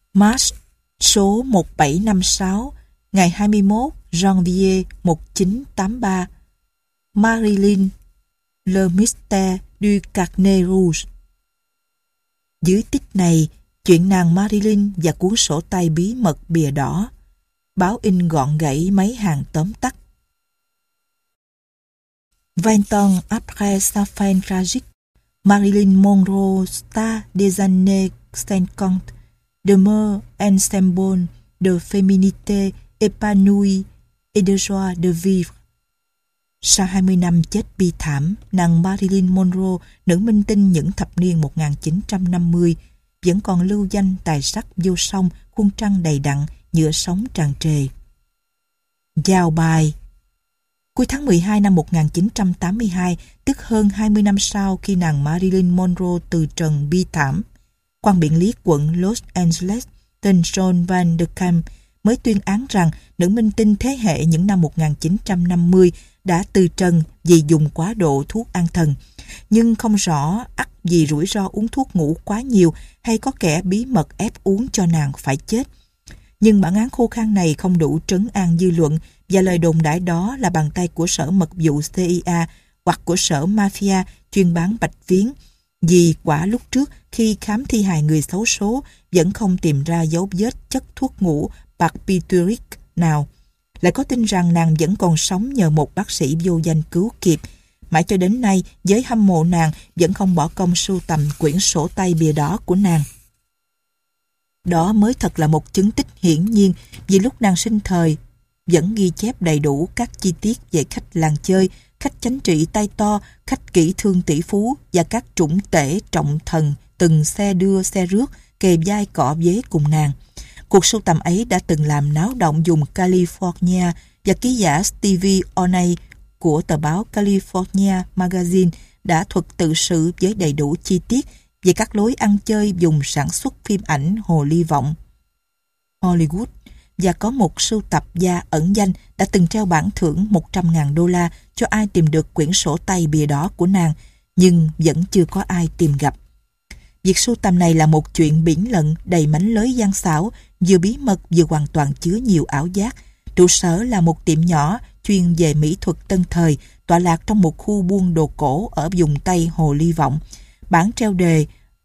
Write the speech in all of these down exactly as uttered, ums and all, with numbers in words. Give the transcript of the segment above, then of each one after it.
March số một bảy năm sáu, ngày hai mươi mốt Janvier một nghìn chín trăm tám mươi ba. Marilyn, Le Mystère du Carnet Rouge. Dưới tích này, chuyện nàng Marilyn và cuốn sổ tay bí mật bìa đỏ. Báo in gọn gãy mấy hàng tóm tắt. Vingt ans après sa fin tragique, Marilyn Monroe, star des années cinquante, demeure un symbole de féminité épanouie et de joie de vivre. Sau hai mươi năm chết bi thảm, nàng Marilyn Monroe, nữ minh tinh những thập niên một nghìn chín trăm năm mươi, vẫn còn lưu danh tài sắc vô song, khuôn trăng đầy đặn, nhựa sống tràn trề. Giao bài. Cuối tháng mười hai năm một nghìn chín trăm tám mươi hai, tức hơn hai mươi năm sau khi nàng Marilyn Monroe từ trần bi thảm, quan biện lý quận Los Angeles tên John Van de Kamp mới tuyên án rằng nữ minh tinh thế hệ những năm một nghìn chín trăm năm mươi đã từ trần vì dùng quá độ thuốc an thần, nhưng không rõ ắt vì rủi ro uống thuốc ngủ quá nhiều hay có kẻ bí mật ép uống cho nàng phải chết. Nhưng bản án khô khan này không đủ trấn an dư luận, và lời đồn đại đó là bàn tay của sở mật vụ C I A hoặc của sở mafia chuyên bán bạch phiến, vì quả lúc trước khi khám thi hài người xấu số vẫn không tìm ra dấu vết chất thuốc ngủ barbituric nào. Lại có tin rằng nàng vẫn còn sống nhờ một bác sĩ vô danh cứu kịp. Mãi cho đến nay, giới hâm mộ nàng vẫn không bỏ công sưu tầm quyển sổ tay bìa đỏ của nàng. Đó mới thật là một chứng tích hiển nhiên, vì lúc nàng sinh thời vẫn ghi chép đầy đủ các chi tiết về khách làng chơi, khách chánh trị tay to, khách kỹ thương tỷ phú và các trũng tể trọng thần từng xe đưa xe rước kề vai cọ vế cùng nàng. Cuộc sưu tầm ấy đã từng làm náo động vùng California, và ký giả Stevie Onay của tờ báo California Magazine đã thuật tự sự với đầy đủ chi tiết về các lối ăn chơi dùng sản xuất phim ảnh hồ ly vọng Hollywood, và có một sưu tập gia ẩn danh đã từng treo bảng thưởng một trăm ngàn đô la cho ai tìm được quyển sổ tay bìa đỏ của nàng, nhưng vẫn chưa có ai tìm gặp. Việc sưu tầm này là một chuyện biển lận đầy mánh lới gian xảo, vừa bí mật vừa hoàn toàn chứa nhiều ảo giác. Trụ sở là một tiệm nhỏ chuyên về mỹ thuật tân thời, tọa lạc trong một khu buôn đồ cổ ở vùng Tây Hồ Ly Vọng. Bảng treo đề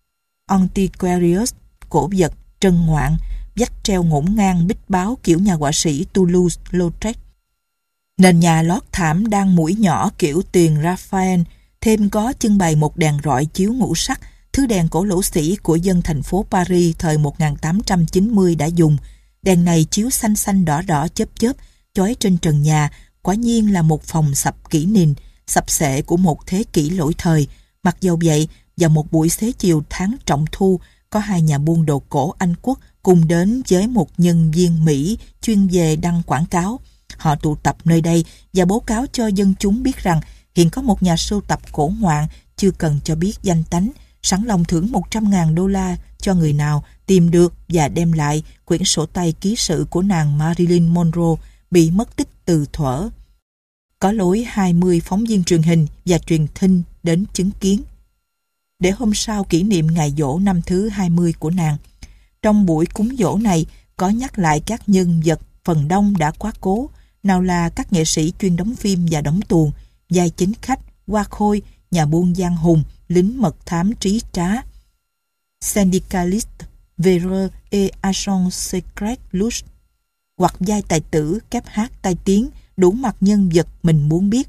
Antiquarius, cổ vật, trân ngoạn, vách treo ngổn ngang bích báo kiểu nhà họa sĩ Toulouse-Lautrec. Nền nhà lót thảm đang mũi nhỏ kiểu tiền Raphael, thêm có trưng bày một đèn rọi chiếu ngũ sắc, thứ đèn cổ lỗ sĩ của dân thành phố Paris thời một nghìn tám trăm chín mươi đã dùng. Đèn này chiếu xanh xanh đỏ đỏ chớp chớp, chói trên trần nhà, quả nhiên là một phòng sập kỷ niên, sập xệ của một thế kỷ lỗi thời. Mặc dầu vậy, vào một buổi xế chiều tháng trọng thu, có hai nhà buôn đồ cổ Anh Quốc cùng đến với một nhân viên Mỹ chuyên về đăng quảng cáo. Họ tụ tập nơi đây và báo cáo cho dân chúng biết rằng hiện có một nhà sưu tập cổ ngoạn chưa cần cho biết danh tánh, sẵn lòng thưởng một trăm ngàn đô la cho người nào tìm được và đem lại quyển sổ tay ký sự của nàng Marilyn Monroe bị mất tích từ thuở. Có lối hai mươi phóng viên truyền hình và truyền thinh đến chứng kiến. Để hôm sau kỷ niệm ngày giỗ năm thứ hai mươi của nàng, trong buổi cúng giỗ này có nhắc lại các nhân vật phần đông đã quá cố, nào là các nghệ sĩ chuyên đóng phim và đóng tuồng, vai chính khách, hoa khôi, nhà buôn giang hùng, lính mật thám trí trá, syndicaliste, véreux et agent secret louche, hoặc vai tài tử, kép hát tai tiếng, đủ mặt nhân vật mình muốn biết.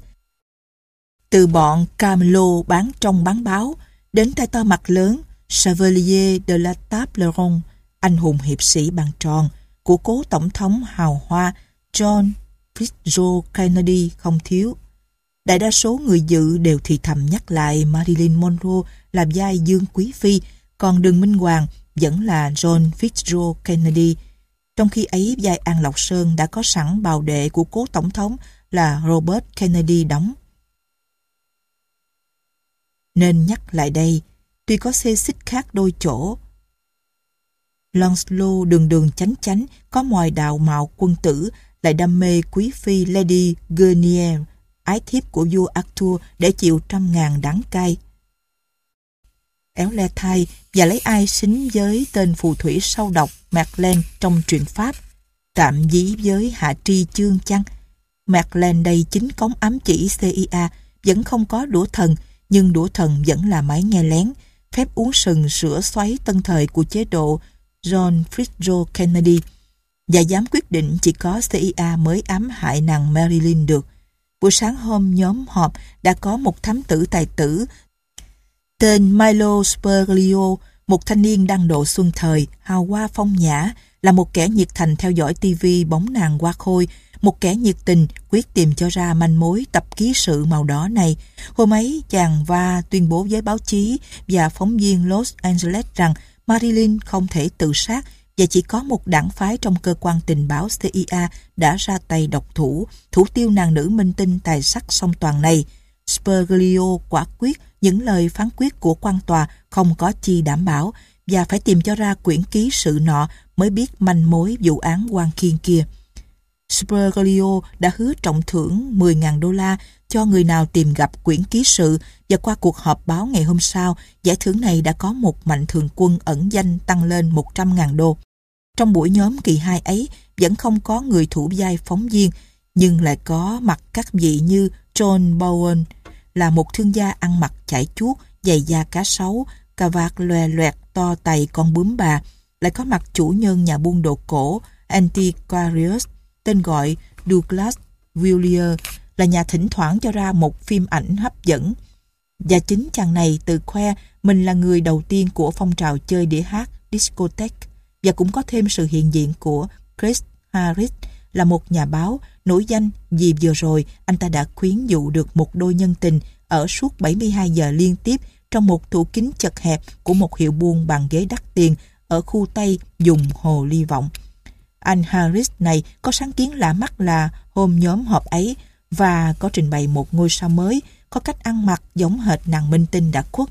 Từ bọn Camelot bán trong bán báo, đến tay to mặt lớn, Chevalier de la Table Ronde, anh hùng hiệp sĩ bàn tròn, của cố tổng thống hào hoa John Fitzgerald Kennedy không thiếu. Đại đa số người dự đều thì thầm nhắc lại Marilyn Monroe là vai Dương Quý Phi, còn Đường Minh Hoàng vẫn là John Fitzgerald Kennedy. Trong khi ấy, vai An Lộc Sơn đã có sẵn bào đệ của cố tổng thống là Robert Kennedy đóng. Nên nhắc lại đây, tuy có xê xích khác đôi chỗ, Lancelot đường đường chánh chánh, có mòi đào mạo quân tử, lại đam mê quý phi Lady Guinevere, ái thiếp của vua Arthur, để chịu trăm ngàn đắng cay. éo le thai và lấy ai xính với tên phù thủy sâu độc Madeleine trong truyện Pháp. Tạm dí với hạ tri chương chăng? Madeleine đầy chính cống ám chỉ xê i a vẫn không có đũa thần, nhưng đũa thần vẫn là máy nghe lén, phép uống sừng sữa xoáy tân thời của chế độ John Fitzgerald Kennedy. Và dám quyết định chỉ có xê i a mới ám hại nàng Marilyn được. Buổi sáng hôm nhóm họp đã có một thám tử tài tử tên Milo Sperglio, một thanh niên đăng độ xuân thời, hào hoa phong nhã, là một kẻ nhiệt thành theo dõi tivi bóng nàng hoa khôi, một kẻ nhiệt tình quyết tìm cho ra manh mối tập ký sự màu đỏ này. Hôm ấy chàng Va tuyên bố với báo chí và phóng viên Los Angeles rằng Marilyn không thể tự sát và chỉ có một đảng phái trong cơ quan tình báo xê i a đã ra tay độc thủ, thủ tiêu nàng nữ minh tinh tài sắc song toàn này. Sperglio quả quyết những lời phán quyết của quan tòa không có chi đảm bảo và phải tìm cho ra quyển ký sự nọ mới biết manh mối vụ án oan khiên kia. Sperglio đã hứa trọng thưởng mười nghìn đô la cho người nào tìm gặp quyển ký sự, và qua cuộc họp báo ngày hôm sau, giải thưởng này đã có một mạnh thường quân ẩn danh tăng lên một trăm nghìn đô. Trong buổi nhóm kỳ hai ấy vẫn không có người thủ vai phóng viên, nhưng lại có mặt các vị như John Bowen, là một thương gia ăn mặc chải chuốt, giày da cá sấu, cà vạt loè loẹt to tày con bướm bà. Lại có mặt chủ nhân nhà buôn đồ cổ Antiquarius, tên gọi Douglas Villiers, là nhà thỉnh thoảng cho ra một phim ảnh hấp dẫn. Và chính chàng này tự khoe mình là người đầu tiên của phong trào chơi đĩa hát discotheque, và cũng có thêm sự hiện diện của Chris Harris, là một nhà báo nổi danh vì vừa rồi anh ta đã khuyến dụ được một đôi nhân tình ở suốt bảy mươi hai giờ liên tiếp trong một tủ kính chật hẹp của một hiệu buôn bàn ghế đắt tiền ở khu Tây dùng Hồ Ly Vọng. Anh Harris này có sáng kiến lạ mắt là hôm nhóm họp ấy và có trình bày một ngôi sao mới có cách ăn mặc giống hệt nàng minh tinh đã khuất.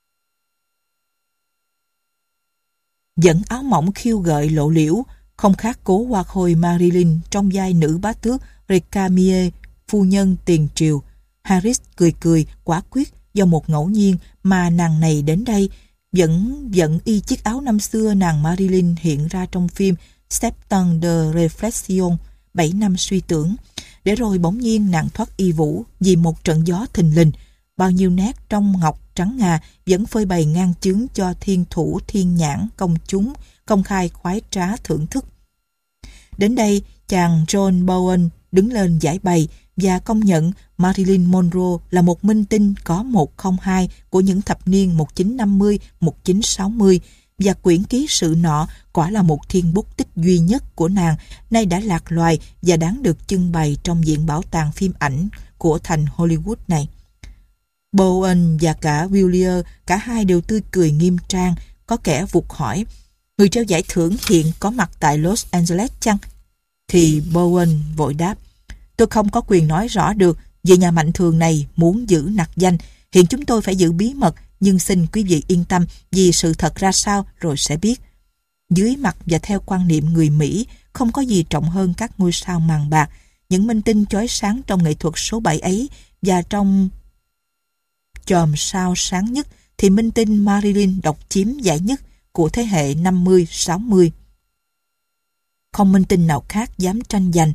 Dẫn áo mỏng khiêu gợi lộ liễu, không khác cố hoa khôi Marilyn trong vai nữ bá tước Recamier, phu nhân tiền triều. Harris cười cười quả quyết do một ngẫu nhiên mà nàng này đến đây vẫn vẫn y chiếc áo năm xưa nàng Marilyn hiện ra trong phim Septembre de Reflexion, bảy năm suy tưởng, để rồi bỗng nhiên nàng thoát y vũ vì một trận gió thình lình. Bao nhiêu nét trong ngọc trắng ngà vẫn phơi bày ngang chướng cho thiên thủ thiên nhãn công chúng công khai khoái trá thưởng thức. Đến đây, chàng John Bowen đứng lên giải bày và công nhận Marilyn Monroe là một minh tinh có một không hai của những thập niên một nghìn chín trăm năm mươi đến một nghìn chín trăm sáu mươi, và quyển ký sự nọ quả là một thiên bút tích duy nhất của nàng, nay đã lạc loài và đáng được trưng bày trong viện bảo tàng phim ảnh của thành Hollywood này. Bowen và cả Villiers, cả hai đều tươi cười nghiêm trang. Có kẻ vụt hỏi: người trao giải thưởng hiện có mặt tại Los Angeles chăng? Thì Bowen vội đáp: tôi không có quyền nói rõ được vì nhà mạnh thường này muốn giữ nặc danh. Hiện chúng tôi phải giữ bí mật, nhưng xin quý vị yên tâm vì sự thật ra sao rồi sẽ biết. Dưới mặt và theo quan niệm người Mỹ, không có gì trọng hơn các ngôi sao màn bạc, những minh tinh chói sáng trong nghệ thuật số bảy ấy, và trong chòm sao sáng nhất thì minh tinh Marilyn độc chiếm giải nhất của thế hệ năm mươi sáu mươi. Không minh tinh nào khác dám tranh giành.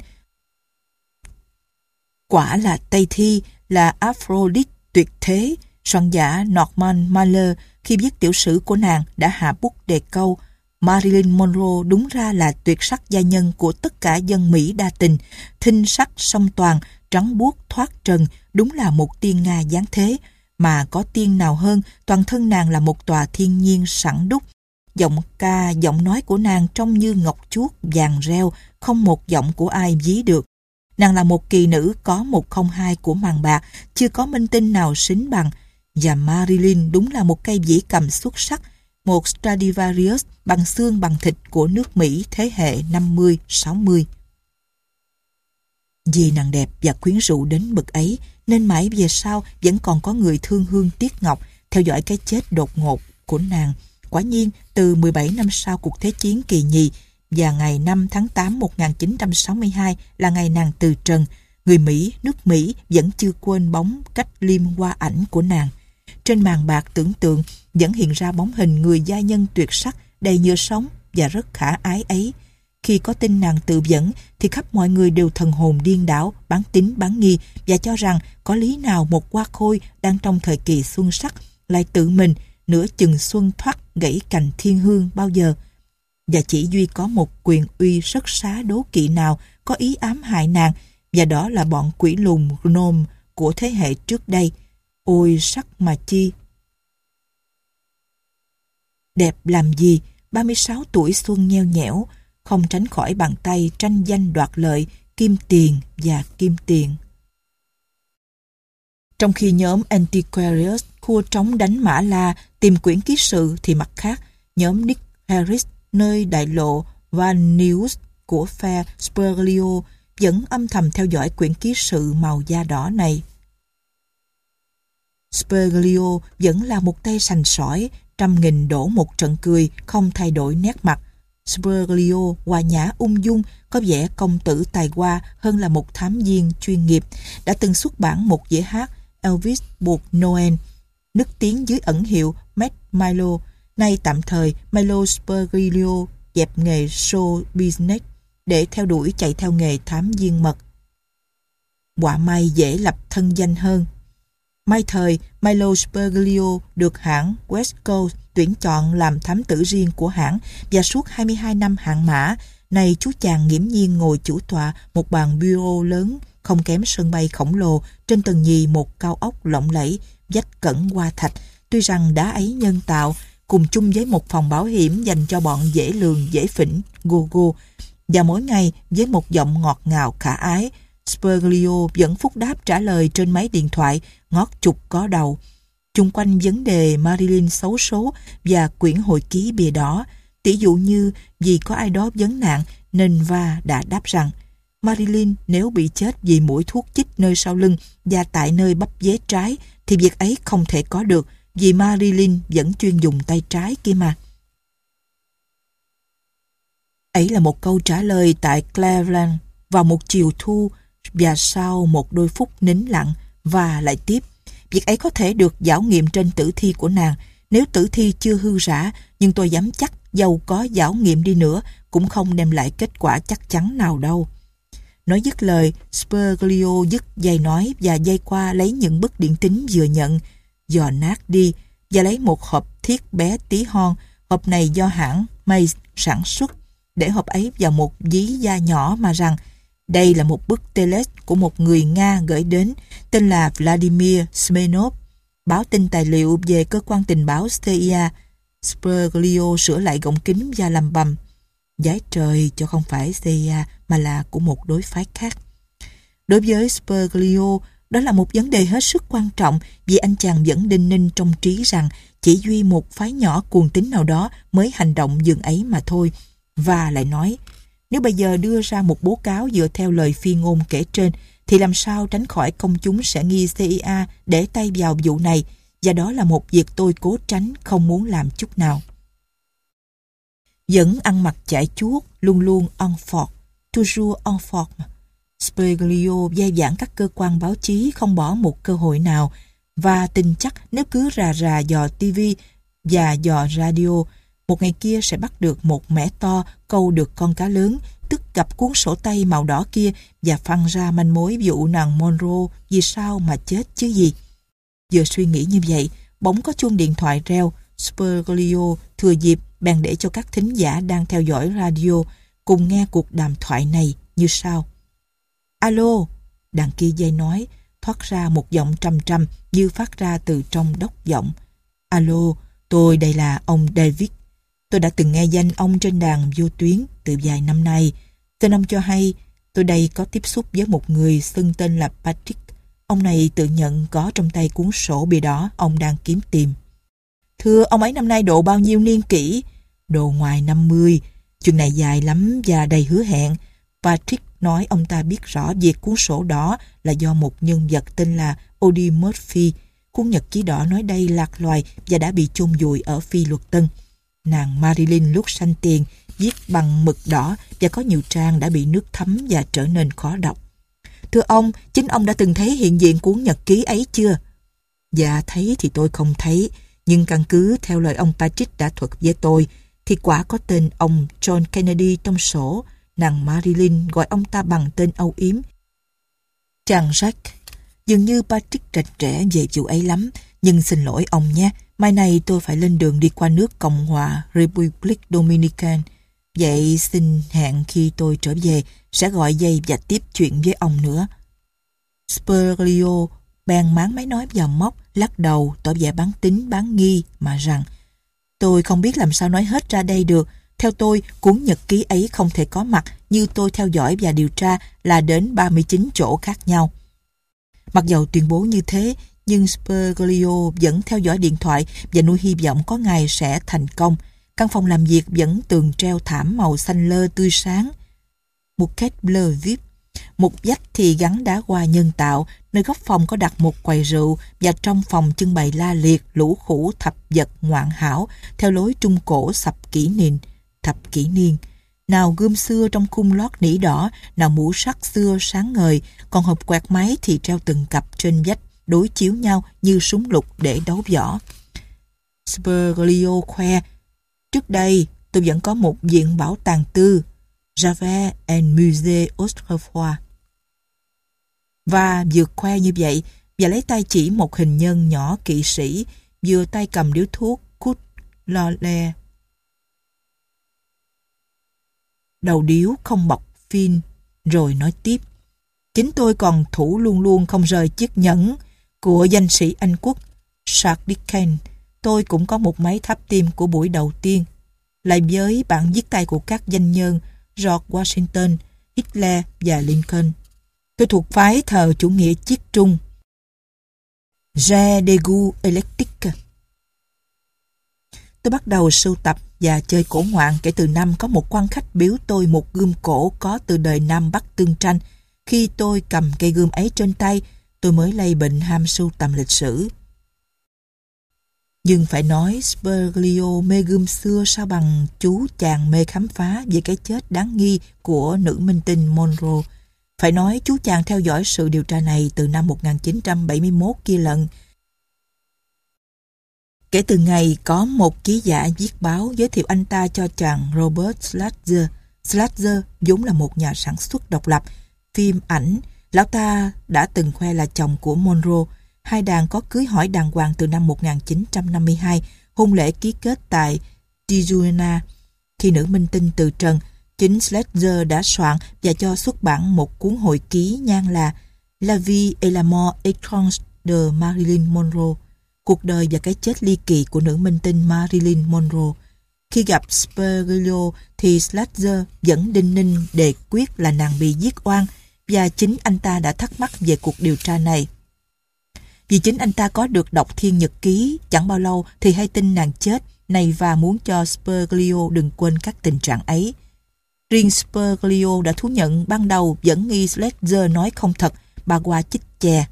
Quả là Tây Thi, là Aphrodite tuyệt thế. Soạn giả Norman Mailer khi viết tiểu sử của nàng đã hạ bút đề câu: Marilyn Monroe đúng ra là tuyệt sắc gia nhân của tất cả dân Mỹ đa tình, thinh sắc song toàn, trắng buốt thoát trần, đúng là một tiên Nga giáng thế. Mà có tiên nào hơn, toàn thân nàng là một tòa thiên nhiên sẵn đúc. Giọng ca, giọng nói của nàng trông như ngọc chuốt vàng reo, không một giọng của ai ví được. Nàng là một kỳ nữ có một không hai của màn bạc, chưa có minh tinh nào sánh bằng. Và Marilyn đúng là một cây dĩ cầm xuất sắc, một Stradivarius bằng xương bằng thịt của nước Mỹ thế hệ năm mươi sáu mươi. Vì nàng đẹp và quyến rũ đến bậc ấy, nên mãi về sau vẫn còn có người thương hương tiếc ngọc theo dõi cái chết đột ngột của nàng. Quả nhiên, từ mười bảy năm sau cuộc Thế chiến kỳ nhì và ngày năm tháng tám một nghìn chín trăm sáu mươi hai là ngày nàng từ trần, người Mỹ, nước Mỹ vẫn chưa quên bóng cách liêm hoa ảnh của nàng. Trên màn bạc tưởng tượng vẫn hiện ra bóng hình người gia nhân tuyệt sắc, đầy nhựa sống và rất khả ái ấy. Khi có tin nàng tự vẫn thì khắp mọi người đều thần hồn điên đảo, bán tín bán nghi và cho rằng có lý nào một hoa khôi đang trong thời kỳ xuân sắc lại tự mình nửa chừng xuân thoát gãy cành thiên hương bao giờ. Và chỉ duy có một quyền uy rất xá đố kỵ nào có ý ám hại nàng, và đó là bọn quỷ lùn gnome của thế hệ trước đây. Ôi sắc mà chi đẹp làm gì, ba mươi sáu tuổi xuân nheo nhẽo, không tránh khỏi bàn tay tranh danh đoạt lợi, kim tiền và kim tiền. Trong khi nhóm Antiquarius khua trống đánh Mã La tìm quyển ký sự, thì mặt khác, nhóm Nick Harris nơi đại lộ Van News của phe Sperglio vẫn âm thầm theo dõi quyển ký sự màu da đỏ này. Sperglio vẫn là một tay sành sỏi, trăm nghìn đổ một trận cười, không thay đổi nét mặt. Sperglio hòa nhã ung dung, có vẻ công tử tài hoa hơn là một thám viên chuyên nghiệp, đã từng xuất bản một dĩa hát Elvis buộc Noel, nức tiếng dưới ẩn hiệu Matt Milo. Nay tạm thời Milo Sperglio dẹp nghề show business để theo đuổi chạy theo nghề thám viên mật. Quả may dễ lập thân danh hơn. May thời, Milo Sperglio được hãng West Coast tuyển chọn làm thám tử riêng của hãng, và suốt hai mươi hai năm hạng mã, nay chú chàng nghiễm nhiên ngồi chủ tọa một bàn bureau lớn không kém sân bay khổng lồ, trên tầng nhì một cao ốc lộng lẫy, vách cẩn hoa thạch. Tuy rằng đá ấy nhân tạo, cùng chung với một phòng bảo hiểm dành cho bọn dễ lường dễ phỉnh, go go, và mỗi ngày với một giọng ngọt ngào khả ái, Sperglio vẫn phúc đáp trả lời trên máy điện thoại ngót chục có đầu. Chung quanh vấn đề Marilyn xấu số và quyển hồi ký bìa đỏ, tỷ dụ như vì có ai đó vấn nạn nên Va đã đáp rằng Marilyn nếu bị chết vì mũi thuốc chích nơi sau lưng và tại nơi bắp dế trái thì việc ấy không thể có được, vì Marilyn vẫn chuyên dùng tay trái kia mà. Ấy là một câu trả lời tại Cleveland vào một chiều thu, và sau một đôi phút nín lặng, và lại tiếp: việc ấy có thể được giảo nghiệm trên tử thi của nàng. Nếu tử thi chưa hư rã, nhưng tôi dám chắc dầu có giảo nghiệm đi nữa cũng không đem lại kết quả chắc chắn nào đâu. Nói dứt lời, Sperglio dứt dây nói và dây qua lấy những bức điện tín vừa nhận, dò nát đi, và lấy một hộp thiết bé tí hon. Hộp này do hãng Maze sản xuất, để hộp ấy vào một dí da nhỏ mà rằng đây là một bức telex của một người Nga gửi đến, tên là Vladimir Smenov, báo tin tài liệu về cơ quan tình báo xê i a. Sperglio sửa lại gọng kính và lầm bầm: Giái trời cho không phải xê i a mà là của một đối phái khác. Đối với Sperglio, đó là một vấn đề hết sức quan trọng, vì anh chàng vẫn đinh ninh trong trí rằng chỉ duy một phái nhỏ cuồng tín nào đó mới hành động dường ấy mà thôi. Và lại nói, nếu bây giờ đưa ra một báo cáo dựa theo lời phi ngôn kể trên, thì làm sao tránh khỏi công chúng sẽ nghi xê i a để tay vào vụ này, và đó là một việc tôi cố tránh, không muốn làm chút nào. Vẫn ăn mặc chải chuốt, luôn luôn en forme, toujours en forme. Sperglio dai dẳng các cơ quan báo chí không bỏ một cơ hội nào, và tin chắc nếu cứ rà rà dò tivi và dò radio, một ngày kia sẽ bắt được một mẻ to câu được con cá lớn, tức gặp cuốn sổ tay màu đỏ kia, và phăng ra manh mối vụ nàng Monroe vì sao mà chết chứ gì. Vừa suy nghĩ như vậy, bỗng có chuông điện thoại reo. Sperglio thừa dịp bèn để cho các thính giả đang theo dõi radio cùng nghe cuộc đàm thoại này như sau. Alo, đằng kia dây nói, thoát ra một giọng trầm trầm như phát ra từ trong đốc giọng. Alo, tôi đây là ông David. Tôi đã từng nghe danh ông trên đàn vô tuyến từ vài năm nay. Tên ông cho hay, tôi đây có tiếp xúc với một người xưng tên là Patrick. Ông này tự nhận có trong tay cuốn sổ bìa đỏ ông đang kiếm tìm. Thưa, ông ấy năm nay độ bao nhiêu niên kỷ? Độ ngoài năm mươi. Chuyện này dài lắm và đầy hứa hẹn. Patrick nói ông ta biết rõ việc cuốn sổ đỏ là do một nhân vật tên là Audie Murphy. Cuốn nhật ký đỏ nói đây lạc loài và đã bị chôn vùi ở Phi Luật Tân. Nàng Marilyn lúc sanh tiền viết bằng mực đỏ và có nhiều trang đã bị nước thấm và trở nên khó đọc. Thưa ông, chính ông đã từng thấy hiện diện cuốn nhật ký ấy chưa? Dạ thấy thì tôi không thấy, nhưng căn cứ theo lời ông Patrick đã thuật với tôi, thì quả có tên ông John Kennedy trong sổ. Nàng Marilyn gọi ông ta bằng tên âu yếm, chàng Jack. Dường như Patrick rạch rẽ về vụ ấy lắm, nhưng xin lỗi ông nhé, mai này tôi phải lên đường đi qua nước Cộng hòa Republic Dominican. Vậy xin hẹn khi tôi trở về sẽ gọi dây và tiếp chuyện với ông nữa. Spurglio bèn máng máy nói vào móc, lắc đầu, tỏ vẻ bán tín bán nghi mà rằng: tôi không biết làm sao nói hết ra đây được. Theo tôi, cuốn nhật ký ấy không thể có mặt như tôi theo dõi và điều tra là đến ba mươi chín chỗ khác nhau. Mặc dầu tuyên bố như thế, nhưng Spurglio vẫn theo dõi điện thoại và nuôi hy vọng có ngày sẽ thành công. Căn phòng làm việc vẫn tường treo thảm màu xanh lơ tươi sáng, một két bleu vip. Một vách thì gắn đá hoa nhân tạo, nơi góc phòng có đặt một quầy rượu, và trong phòng trưng bày la liệt lũ khủ thập vật ngoạn hảo theo lối Trung Cổ sập kỷ niên. Thập kỷ niên, nào gươm xưa trong khung lót nỉ đỏ, nào mũ sắt xưa sáng ngời, còn hộp quẹt máy thì treo từng cặp trên vách, đối chiếu nhau như súng lục để đấu võ. Spurglio khoe: trước đây tôi vẫn có một viện bảo tàng tư, Javert and Musée Autrefois. Và vừa khoe như vậy, và lấy tay chỉ một hình nhân nhỏ kỵ sĩ, vừa tay cầm điếu thuốc Cút Lole. Đầu điếu không bọc phin, rồi nói tiếp: chính tôi còn thủ luôn luôn không rời chiếc nhẫn của danh sĩ Anh quốc Charles Dickens. Tôi cũng có một máy thắp tim của buổi đầu tiên, lại với bản viết tay của các danh nhân George Washington, Hitler và Lincoln. Tôi thuộc phái thờ chủ nghĩa chiết trung, J'ai des goûts éclectiques. Tôi bắt đầu sưu tập và chơi cổ ngoạn kể từ năm có một quan khách biếu tôi một gươm cổ có từ đời Nam Bắc tương tranh. Khi tôi cầm cây gươm ấy trên tay, tôi mới lây bệnh ham sưu tầm lịch sử. Nhưng phải nói Spurglio mê gươm xưa sao bằng chú chàng mê khám phá về cái chết đáng nghi của nữ minh tinh Monroe. Phải nói chú chàng theo dõi sự điều tra này từ năm một nghìn chín trăm bảy mươi mốt kia lận. Kể từ ngày có một ký giả viết báo giới thiệu anh ta cho chàng Robert Schweitzer. Schweitzer vốn là một nhà sản xuất độc lập phim ảnh. Lão ta đã từng khoe là chồng của Monroe. Hai đàn có cưới hỏi đàng hoàng từ năm một nghìn chín trăm năm mươi hai, hôn lễ ký kết tại Tijuana. Khi nữ minh tinh từ trần, chính Schweitzer đã soạn và cho xuất bản một cuốn hồi ký nhan là La vie et la mort étrange de Marilyn Monroe, cuộc đời và cái chết ly kỳ của nữ minh tinh Marilyn Monroe. Khi gặp Spurglio thì Schweitzer vẫn đinh ninh đề quyết là nàng bị giết oan, và chính anh ta đã thắc mắc về cuộc điều tra này. Vì chính anh ta có được đọc thiên nhật ký, chẳng bao lâu thì hay tin nàng chết này và muốn cho Spurglio đừng quên các tình trạng ấy. Riêng Spurglio đã thú nhận ban đầu vẫn nghi Schweitzer nói không thật, bà qua chích chè.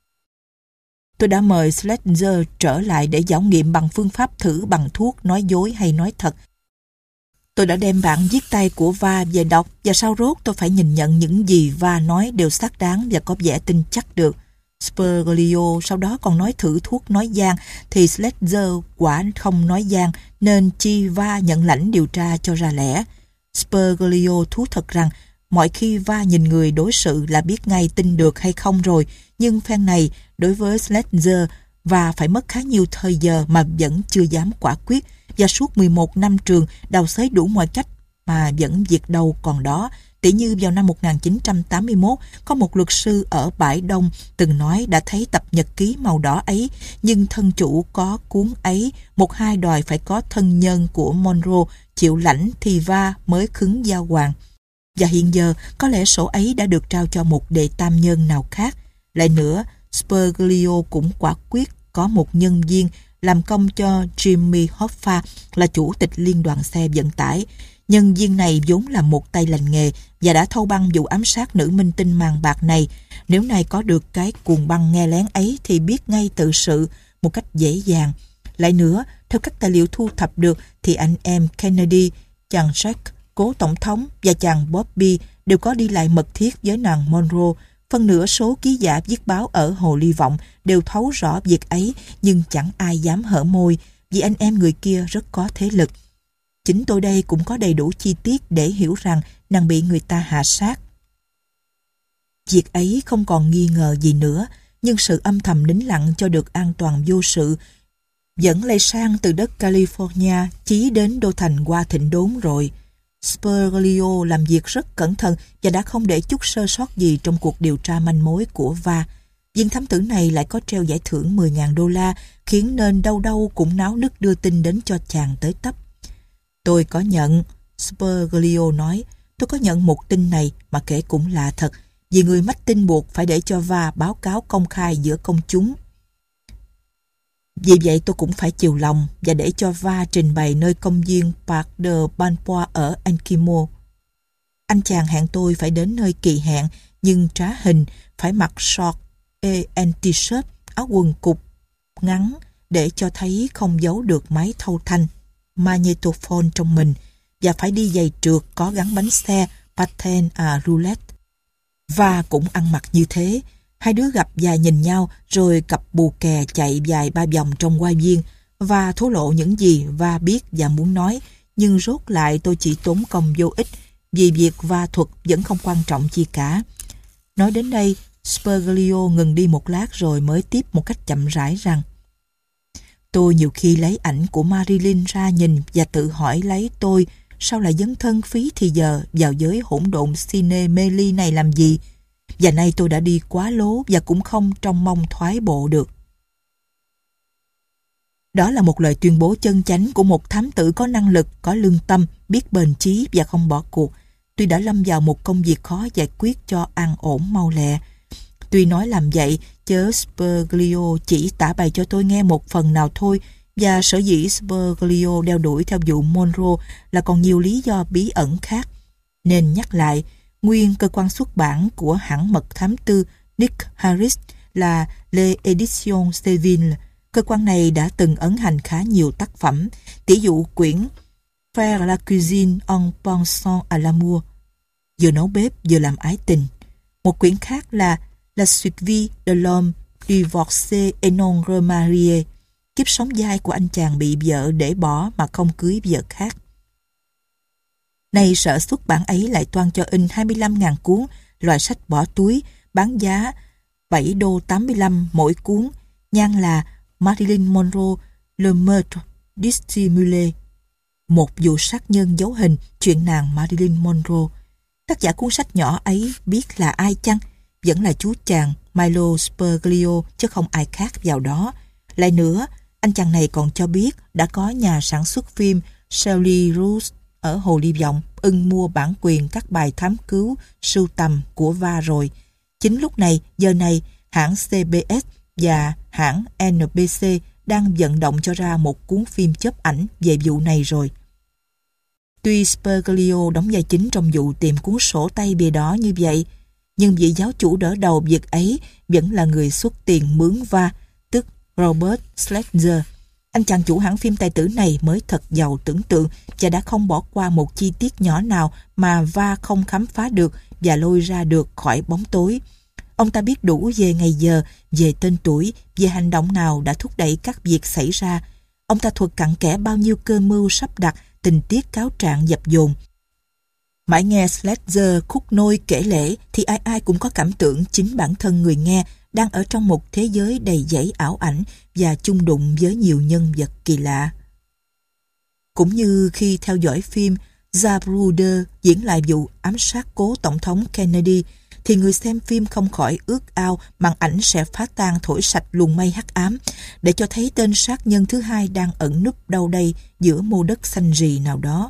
Tôi đã mời Schweitzer trở lại để giảo nghiệm bằng phương pháp thử bằng thuốc nói dối hay nói thật. Tôi đã đem bản viết tay của Va về đọc, và sau rốt tôi phải nhìn nhận những gì Va nói đều xác đáng và có vẻ tin chắc được. Spurglio sau đó còn nói thử thuốc nói gian, thì Schweitzer quả không nói gian, nên chi Va nhận lãnh điều tra cho ra lẽ. Spurglio thú thật rằng mọi khi Va nhìn người đối sự là biết ngay tin được hay không rồi, nhưng phen này đối với Schweitzer và phải mất khá nhiều thời giờ mà vẫn chưa dám quả quyết, và suốt mười một năm trường đào xới đủ mọi cách mà vẫn việc đầu còn đó. Tỉ như vào năm một nghìn chín trăm tám mươi mốt, có một luật sư ở bãi Đông từng nói đã thấy tập nhật ký màu đỏ ấy, nhưng thân chủ có cuốn ấy, một hai đòi phải có thân nhân của Monroe chịu lãnh thì Va mới khứng giao hoàng. Và hiện giờ có lẽ sổ ấy đã được trao cho một đệ tam nhân nào khác. Lại nữa, Spurglio cũng quả quyết có một nhân viên làm công cho Jimmy Hoffa là chủ tịch liên đoàn xe vận tải. Nhân viên này vốn là một tay lành nghề và đã thâu băng vụ ám sát nữ minh tinh màn bạc này. Nếu này có được cái cuồng băng nghe lén ấy thì biết ngay tự sự một cách dễ dàng. Lại nữa, theo các tài liệu thu thập được thì anh em Kennedy, chàng Jack, cố tổng thống và chàng Bobby đều có đi lại mật thiết với nàng Monroe, Phân nửa số ký giả viết báo ở Hồ Ly Vọng đều thấu rõ việc ấy, nhưng chẳng ai dám hở môi vì anh em người kia rất có thế lực. Chính tôi đây cũng có đầy đủ chi tiết để hiểu rằng nàng bị người ta hạ sát. Việc ấy không còn nghi ngờ gì nữa, nhưng sự âm thầm nín lặng cho được an toàn vô sự vẫn lây sang từ đất California chí đến đô thành qua thịnh đốn rồi. Spergilio làm việc rất cẩn thận và đã không để chút sơ sót gì trong cuộc điều tra manh mối của Va. Viên thám tử này lại có treo giải thưởng mười nghìn đô la, khiến nên đâu đâu cũng náo nức đưa tin đến cho chàng tới tấp. Tôi có nhận, Spergilio nói, tôi có nhận một tin này mà kể cũng lạ thật, vì người mách tin buộc phải để cho Va báo cáo công khai giữa công chúng. Vì vậy tôi cũng phải chiều lòng và để cho Va trình bày nơi công viên Parc de Banpois ở Ankimo. Anh chàng hẹn tôi phải đến nơi kỳ hẹn, nhưng trá hình phải mặc short et t-shirt, áo quần cục ngắn để cho thấy không giấu được máy thâu thanh magnetophone trong mình, và phải đi giày trượt có gắn bánh xe patin à roulette. Va cũng ăn mặc như thế. Hai đứa gặp và nhìn nhau rồi cặp bù kè chạy vài ba vòng trong hoa viên và thổ lộ những gì Va biết và muốn nói, nhưng rốt lại tôi chỉ tốn công vô ích vì việc Va thuật vẫn không quan trọng chi cả. Nói đến đây, Spergilio ngừng đi một lát rồi mới tiếp một cách chậm rãi rằng: tôi nhiều khi lấy ảnh của Marilyn ra nhìn và tự hỏi lấy tôi sao lại dấn thân phí thì giờ vào giới hỗn độn cine mê ly này làm gì. Và nay tôi đã đi quá lố và cũng không trông mong thoái bộ được. Đó là một lời tuyên bố chân chánh của một thám tử có năng lực, có lương tâm, biết bền chí và không bỏ cuộc. Tuy đã lâm vào một công việc khó giải quyết cho an ổn mau lẹ. Tuy nói làm vậy, chớ Spergilio chỉ tả bày cho tôi nghe một phần nào thôi, và sở dĩ Spergilio đeo đuổi theo vụ Monroe là còn nhiều lý do bí ẩn khác. Nên nhắc lại, nguyên cơ quan xuất bản của hãng mật thám tư Nick Harris là Les Editions Seville. Cơ quan này đã từng ấn hành khá nhiều tác phẩm, tỉ dụ quyển Faire la cuisine en pensant à l'amour, vừa nấu bếp vừa làm ái tình. Một quyển khác là La suite de l'homme divorcé et non remarié, kiếp sống dai của anh chàng bị vợ để bỏ mà không cưới vợ khác. Nay sở xuất bản ấy lại toan cho in hai mươi lăm nghìn cuốn, loại sách bỏ túi, bán giá bảy đô tám mươi lăm mỗi cuốn, nhan là Marilyn Monroe, Le Meurtre Dissimulé, một vụ sát nhân giấu hình, chuyện nàng Marilyn Monroe. Tác giả cuốn sách nhỏ ấy biết là ai chăng? Vẫn là chú chàng Milo Spergilio, chứ không ai khác vào đó. Lại nữa, anh chàng này còn cho biết đã có nhà sản xuất phim Shelley Roos ở Hồ Ly Vọng ưng mua bản quyền các bài thám cứu sưu tầm của Va rồi. Chính lúc này, giờ này, hãng xê bê ét và hãng en bê xê đang vận động cho ra một cuốn phim chớp ảnh về vụ này rồi. Tuy Spergilio đóng vai chính trong vụ tìm cuốn sổ tay bìa đỏ như vậy, nhưng vị giáo chủ đỡ đầu việc ấy vẫn là người xuất tiền mướn Va, tức Robert Sledger. Anh chàng chủ hãng phim tài tử này mới thật giàu tưởng tượng và đã không bỏ qua một chi tiết nhỏ nào mà Va không khám phá được và lôi ra được khỏi bóng tối. Ông ta biết đủ về ngày giờ, về tên tuổi, về hành động nào đã thúc đẩy các việc xảy ra. Ông ta thuật cặn kẽ bao nhiêu cơ mưu sắp đặt, tình tiết cáo trạng dập dồn. Mãi nghe Sledger khúc nôi kể lể thì ai ai cũng có cảm tưởng chính bản thân người nghe đang ở trong một thế giới đầy dẫy ảo ảnh và chung đụng với nhiều nhân vật kỳ lạ. Cũng như khi theo dõi phim Zapruder diễn lại vụ ám sát cố Tổng thống Kennedy, thì người xem phim không khỏi ước ao màn ảnh sẽ phá tan thổi sạch luồng mây hắc ám để cho thấy tên sát nhân thứ hai đang ẩn núp đâu đây giữa mô đất xanh rì nào đó.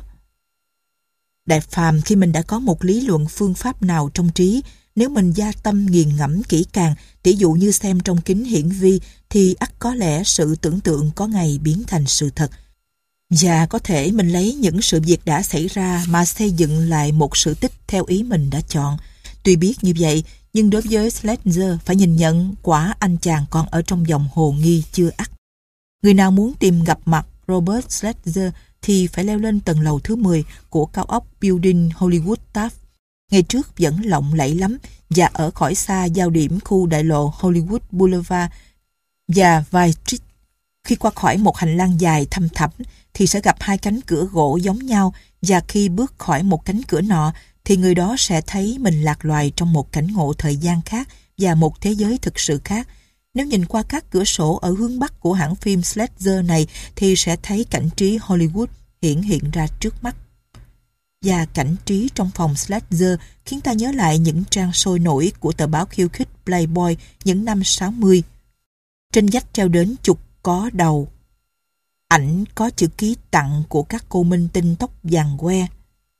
Đại phàm khi mình đã có một lý luận phương pháp nào trong trí, nếu mình gia tâm nghiền ngẫm kỹ càng, tỉ dụ như xem trong kính hiển vi, thì ắt có lẽ sự tưởng tượng có ngày biến thành sự thật. Và có thể mình lấy những sự việc đã xảy ra mà xây dựng lại một sự tích theo ý mình đã chọn. Tuy biết như vậy, nhưng đối với Sledger phải nhìn nhận quả anh chàng còn ở trong dòng hồ nghi chưa ắt. Người nào muốn tìm gặp mặt Robert Sledger thì phải leo lên tầng lầu thứ mười của cao ốc Building Hollywood Taft Ngày trước vẫn lộng lẫy lắm, và ở khỏi xa giao điểm khu đại lộ Hollywood Boulevard và Vine Street. Khi qua khỏi một hành lang dài thăm thẳm thì sẽ gặp hai cánh cửa gỗ giống nhau, và khi bước khỏi một cánh cửa nọ thì người đó sẽ thấy mình lạc loài trong một cảnh ngộ thời gian khác và một thế giới thực sự khác. Nếu nhìn qua các cửa sổ ở hướng bắc của hãng phim Sledger này thì sẽ thấy cảnh trí Hollywood hiển hiện ra trước mắt. Và cảnh trí trong phòng Sledger khiến ta nhớ lại những trang sôi nổi của tờ báo khiêu khích Playboy những năm sáu mươi. Trên vách treo đến chục có đầu ảnh có chữ ký tặng của các cô minh tinh tóc vàng que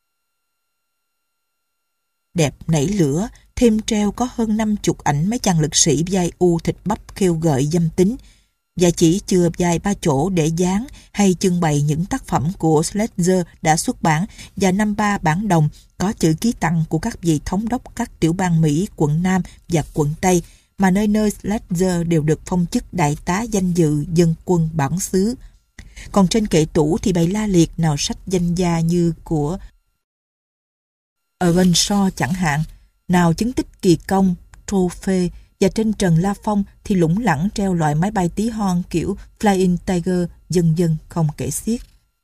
đẹp nảy lửa, thêm treo có hơn năm chục ảnh mấy chàng lực sĩ vai u thịt bắp kêu gợi dâm tính, và chỉ chừa vài ba chỗ để dán hay trưng bày những tác phẩm của Sledger đã xuất bản, và năm ba bản đồng có chữ ký tặng của các vị thống đốc các tiểu bang Mỹ quận Nam và quận Tây, mà nơi nơi Sledger đều được phong chức đại tá danh dự dân quân bản xứ. Còn trên kệ tủ thì bày la liệt nào sách danh gia như của Earnshaw chẳng hạn, nào chứng tích kỳ công, trophy, và trên trần la phong thì lủng lẳng treo loại máy bay tí hon kiểu Flying Tiger, vân vân không kể xiết.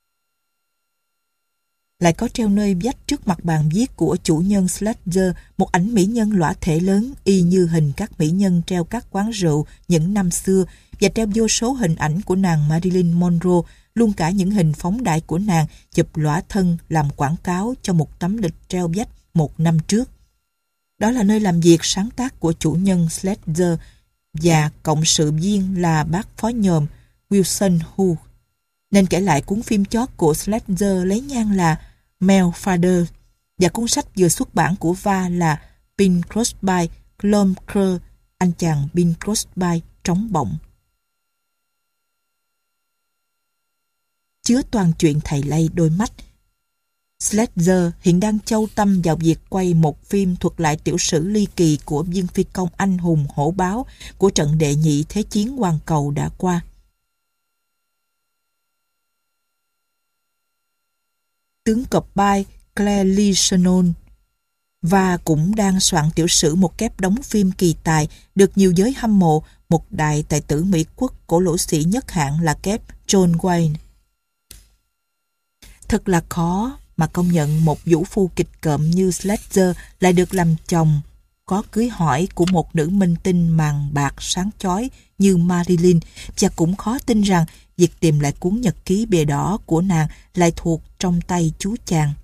Lại có treo nơi vách trước mặt bàn viết của chủ nhân Sledger một ảnh mỹ nhân lõa thể lớn y như hình các mỹ nhân treo các quán rượu những năm xưa, và treo vô số hình ảnh của nàng Marilyn Monroe, luôn cả những hình phóng đại của nàng chụp lõa thân làm quảng cáo cho một tấm lịch treo vách một năm trước. Đó là nơi làm việc sáng tác của chủ nhân Sledger và cộng sự viên là bác phó nhòm Wilson Hu. Nên kể lại cuốn phim chót của Sledger lấy nhang là Mel Father, và cuốn sách vừa xuất bản của Va là Bing Crosby, Clomker, anh chàng Bing Crosby trống bổng. Chứa toàn chuyện thầy lay đôi mắt. Sledger hiện đang châu tâm vào việc quay một phim thuật lại tiểu sử ly kỳ của viên phi công anh hùng hổ báo của trận đệ nhị Thế chiến hoàn cầu đã qua. Tướng cọp bai Claire Lee Shannon, và cũng đang soạn tiểu sử một kép đóng phim kỳ tài được nhiều giới hâm mộ, một đại tài tử Mỹ quốc cổ lỗ sĩ nhất hạng là kép John Wayne. Thật là khó mà công nhận một vũ phu kịch cộm như Sledger lại được làm chồng có cưới hỏi của một nữ minh tinh màng bạc sáng chói như Marilyn, và cũng khó tin rằng việc tìm lại cuốn nhật ký bìa đỏ của nàng lại thuộc trong tay chú chàng.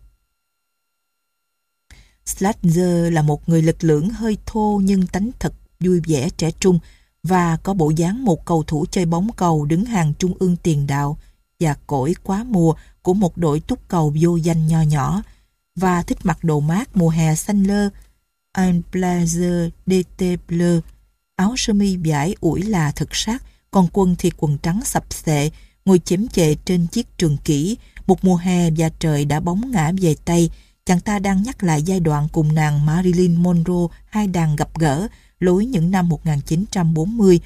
Sledger là một người lực lưỡng hơi thô nhưng tánh thật vui vẻ trẻ trung, và có bộ dáng một cầu thủ chơi bóng cầu đứng hàng trung ương tiền đạo và cỗi quá mùa của một đội túc cầu vô danh nho nhỏ, và thích mặc đồ mát mùa hè xanh lơ, un blazer d'été bleu, áo sơ mi vải ủi là thực sát, còn quần thì quần trắng sập xệ, ngồi chém chệ trên chiếc trường kỷ. Một mùa hè và trời đã bóng ngã về Tây, chàng ta đang nhắc lại giai đoạn cùng nàng Marilyn Monroe hai đàn gặp gỡ lối những năm một nghìn chín trăm bốn mươi,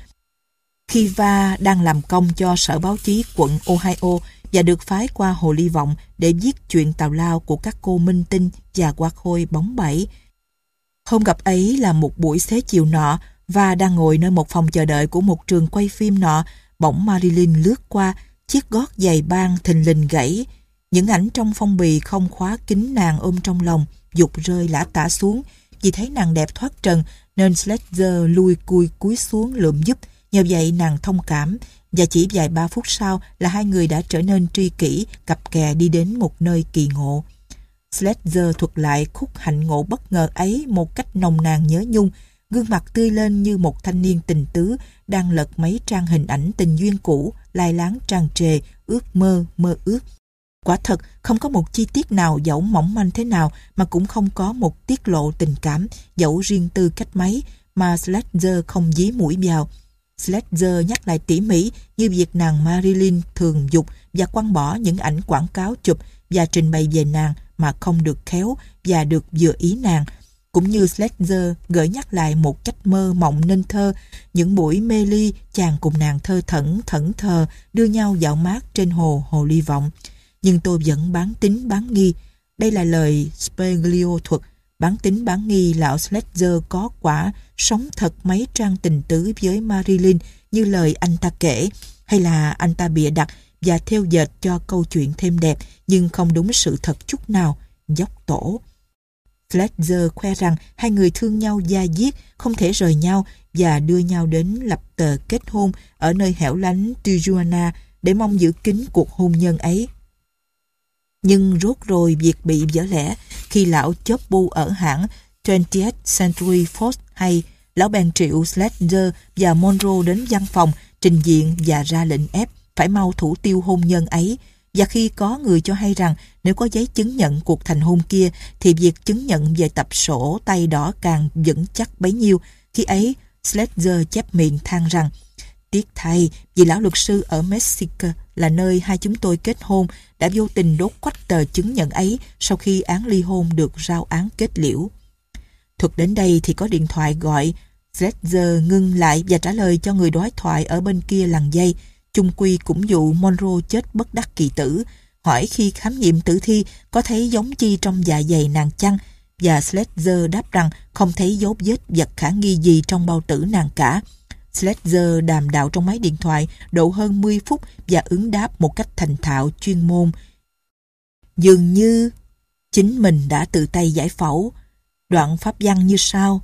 khi Va đang làm công cho sở báo chí quận Ohio và được phái qua Hồ Ly Vọng để viết chuyện tào lao của các cô minh tinh và hoa khôi bóng bẩy. Hôm gặp ấy là một buổi xế chiều nọ, và đang ngồi nơi một phòng chờ đợi của một trường quay phim nọ, bỗng Marilyn lướt qua, chiếc gót giày bang thình lình gãy. Những ảnh trong phong bì không khóa kín nàng ôm trong lòng, dục rơi lả tả xuống. Vì thấy nàng đẹp thoát trần nên Sledger lui cui cúi xuống lượm giúp. Nhờ vậy nàng thông cảm, và chỉ vài ba phút sau là hai người đã trở nên tri kỷ, cặp kè đi đến một nơi kỳ ngộ. Sledger thuật lại khúc hạnh ngộ bất ngờ ấy một cách nồng nàn nhớ nhung, gương mặt tươi lên như một thanh niên tình tứ đang lật mấy trang hình ảnh tình duyên cũ, lai láng tràn trề, ước mơ, mơ ước. Quả thật, không có một chi tiết nào dẫu mỏng manh thế nào mà cũng không có một tiết lộ tình cảm, dẫu riêng tư cách mấy, mà Sledger không dí mũi vào. Sledger nhắc lại tỉ mỉ như việc nàng Marilyn thường dục và quăng bỏ những ảnh quảng cáo chụp và trình bày về nàng mà không được khéo và được vừa ý nàng. Cũng như Sledger gợi nhắc lại một cách mơ mộng nên thơ, những buổi mê ly chàng cùng nàng thơ thẩn thẫn thờ đưa nhau dạo mát trên hồ Hồ Ly Vọng. Nhưng tôi vẫn bán tín bán nghi. Đây là lời Spaglio thuật, Bán tín bán nghi lão Sledger có quả sống thật mấy trang tình tứ với Marilyn như lời anh ta kể, hay là anh ta bịa đặt và thêu dệt cho câu chuyện thêm đẹp nhưng không đúng sự thật chút nào. Dốc tổ. Sledger khoe rằng hai người thương nhau da diết, không thể rời nhau, và đưa nhau đến lập tờ kết hôn ở nơi hẻo lánh Tijuana để mong giữ kín cuộc hôn nhân ấy. Nhưng rốt rồi việc bị vỡ lẽ khi lão chóp bu ở hãng twentieth Century Fox hay lão bèn triệu Sledger và Monroe đến văn phòng trình diện và ra lệnh ép phải mau thủ tiêu hôn nhân ấy. Và khi có người cho hay rằng nếu có giấy chứng nhận cuộc thành hôn kia thì việc chứng nhận về tập sổ tay đỏ càng vững chắc bấy nhiêu, khi ấy Sledger chép miệng than rằng: tiếc thay, vì lão luật sư ở Mexico là nơi hai chúng tôi kết hôn đã vô tình đốt quách tờ chứng nhận ấy sau khi án ly hôn được rao án kết liễu. Thuật đến đây thì có điện thoại gọi. Sledger ngưng lại và trả lời cho người đối thoại ở bên kia lằn dây. Chung quy cũng dụ Monroe chết bất đắc kỳ tử, hỏi khi khám nghiệm tử thi có thấy giống chi trong dạ dày nàng chăng, và Sledger đáp rằng không thấy dấu vết vật khả nghi gì trong bao tử nàng cả. Sledger đàm đạo trong máy điện thoại độ hơn mười phút và ứng đáp một cách thành thạo chuyên môn. Dường như chính mình đã tự tay giải phẫu. Đoạn pháp văn như sau: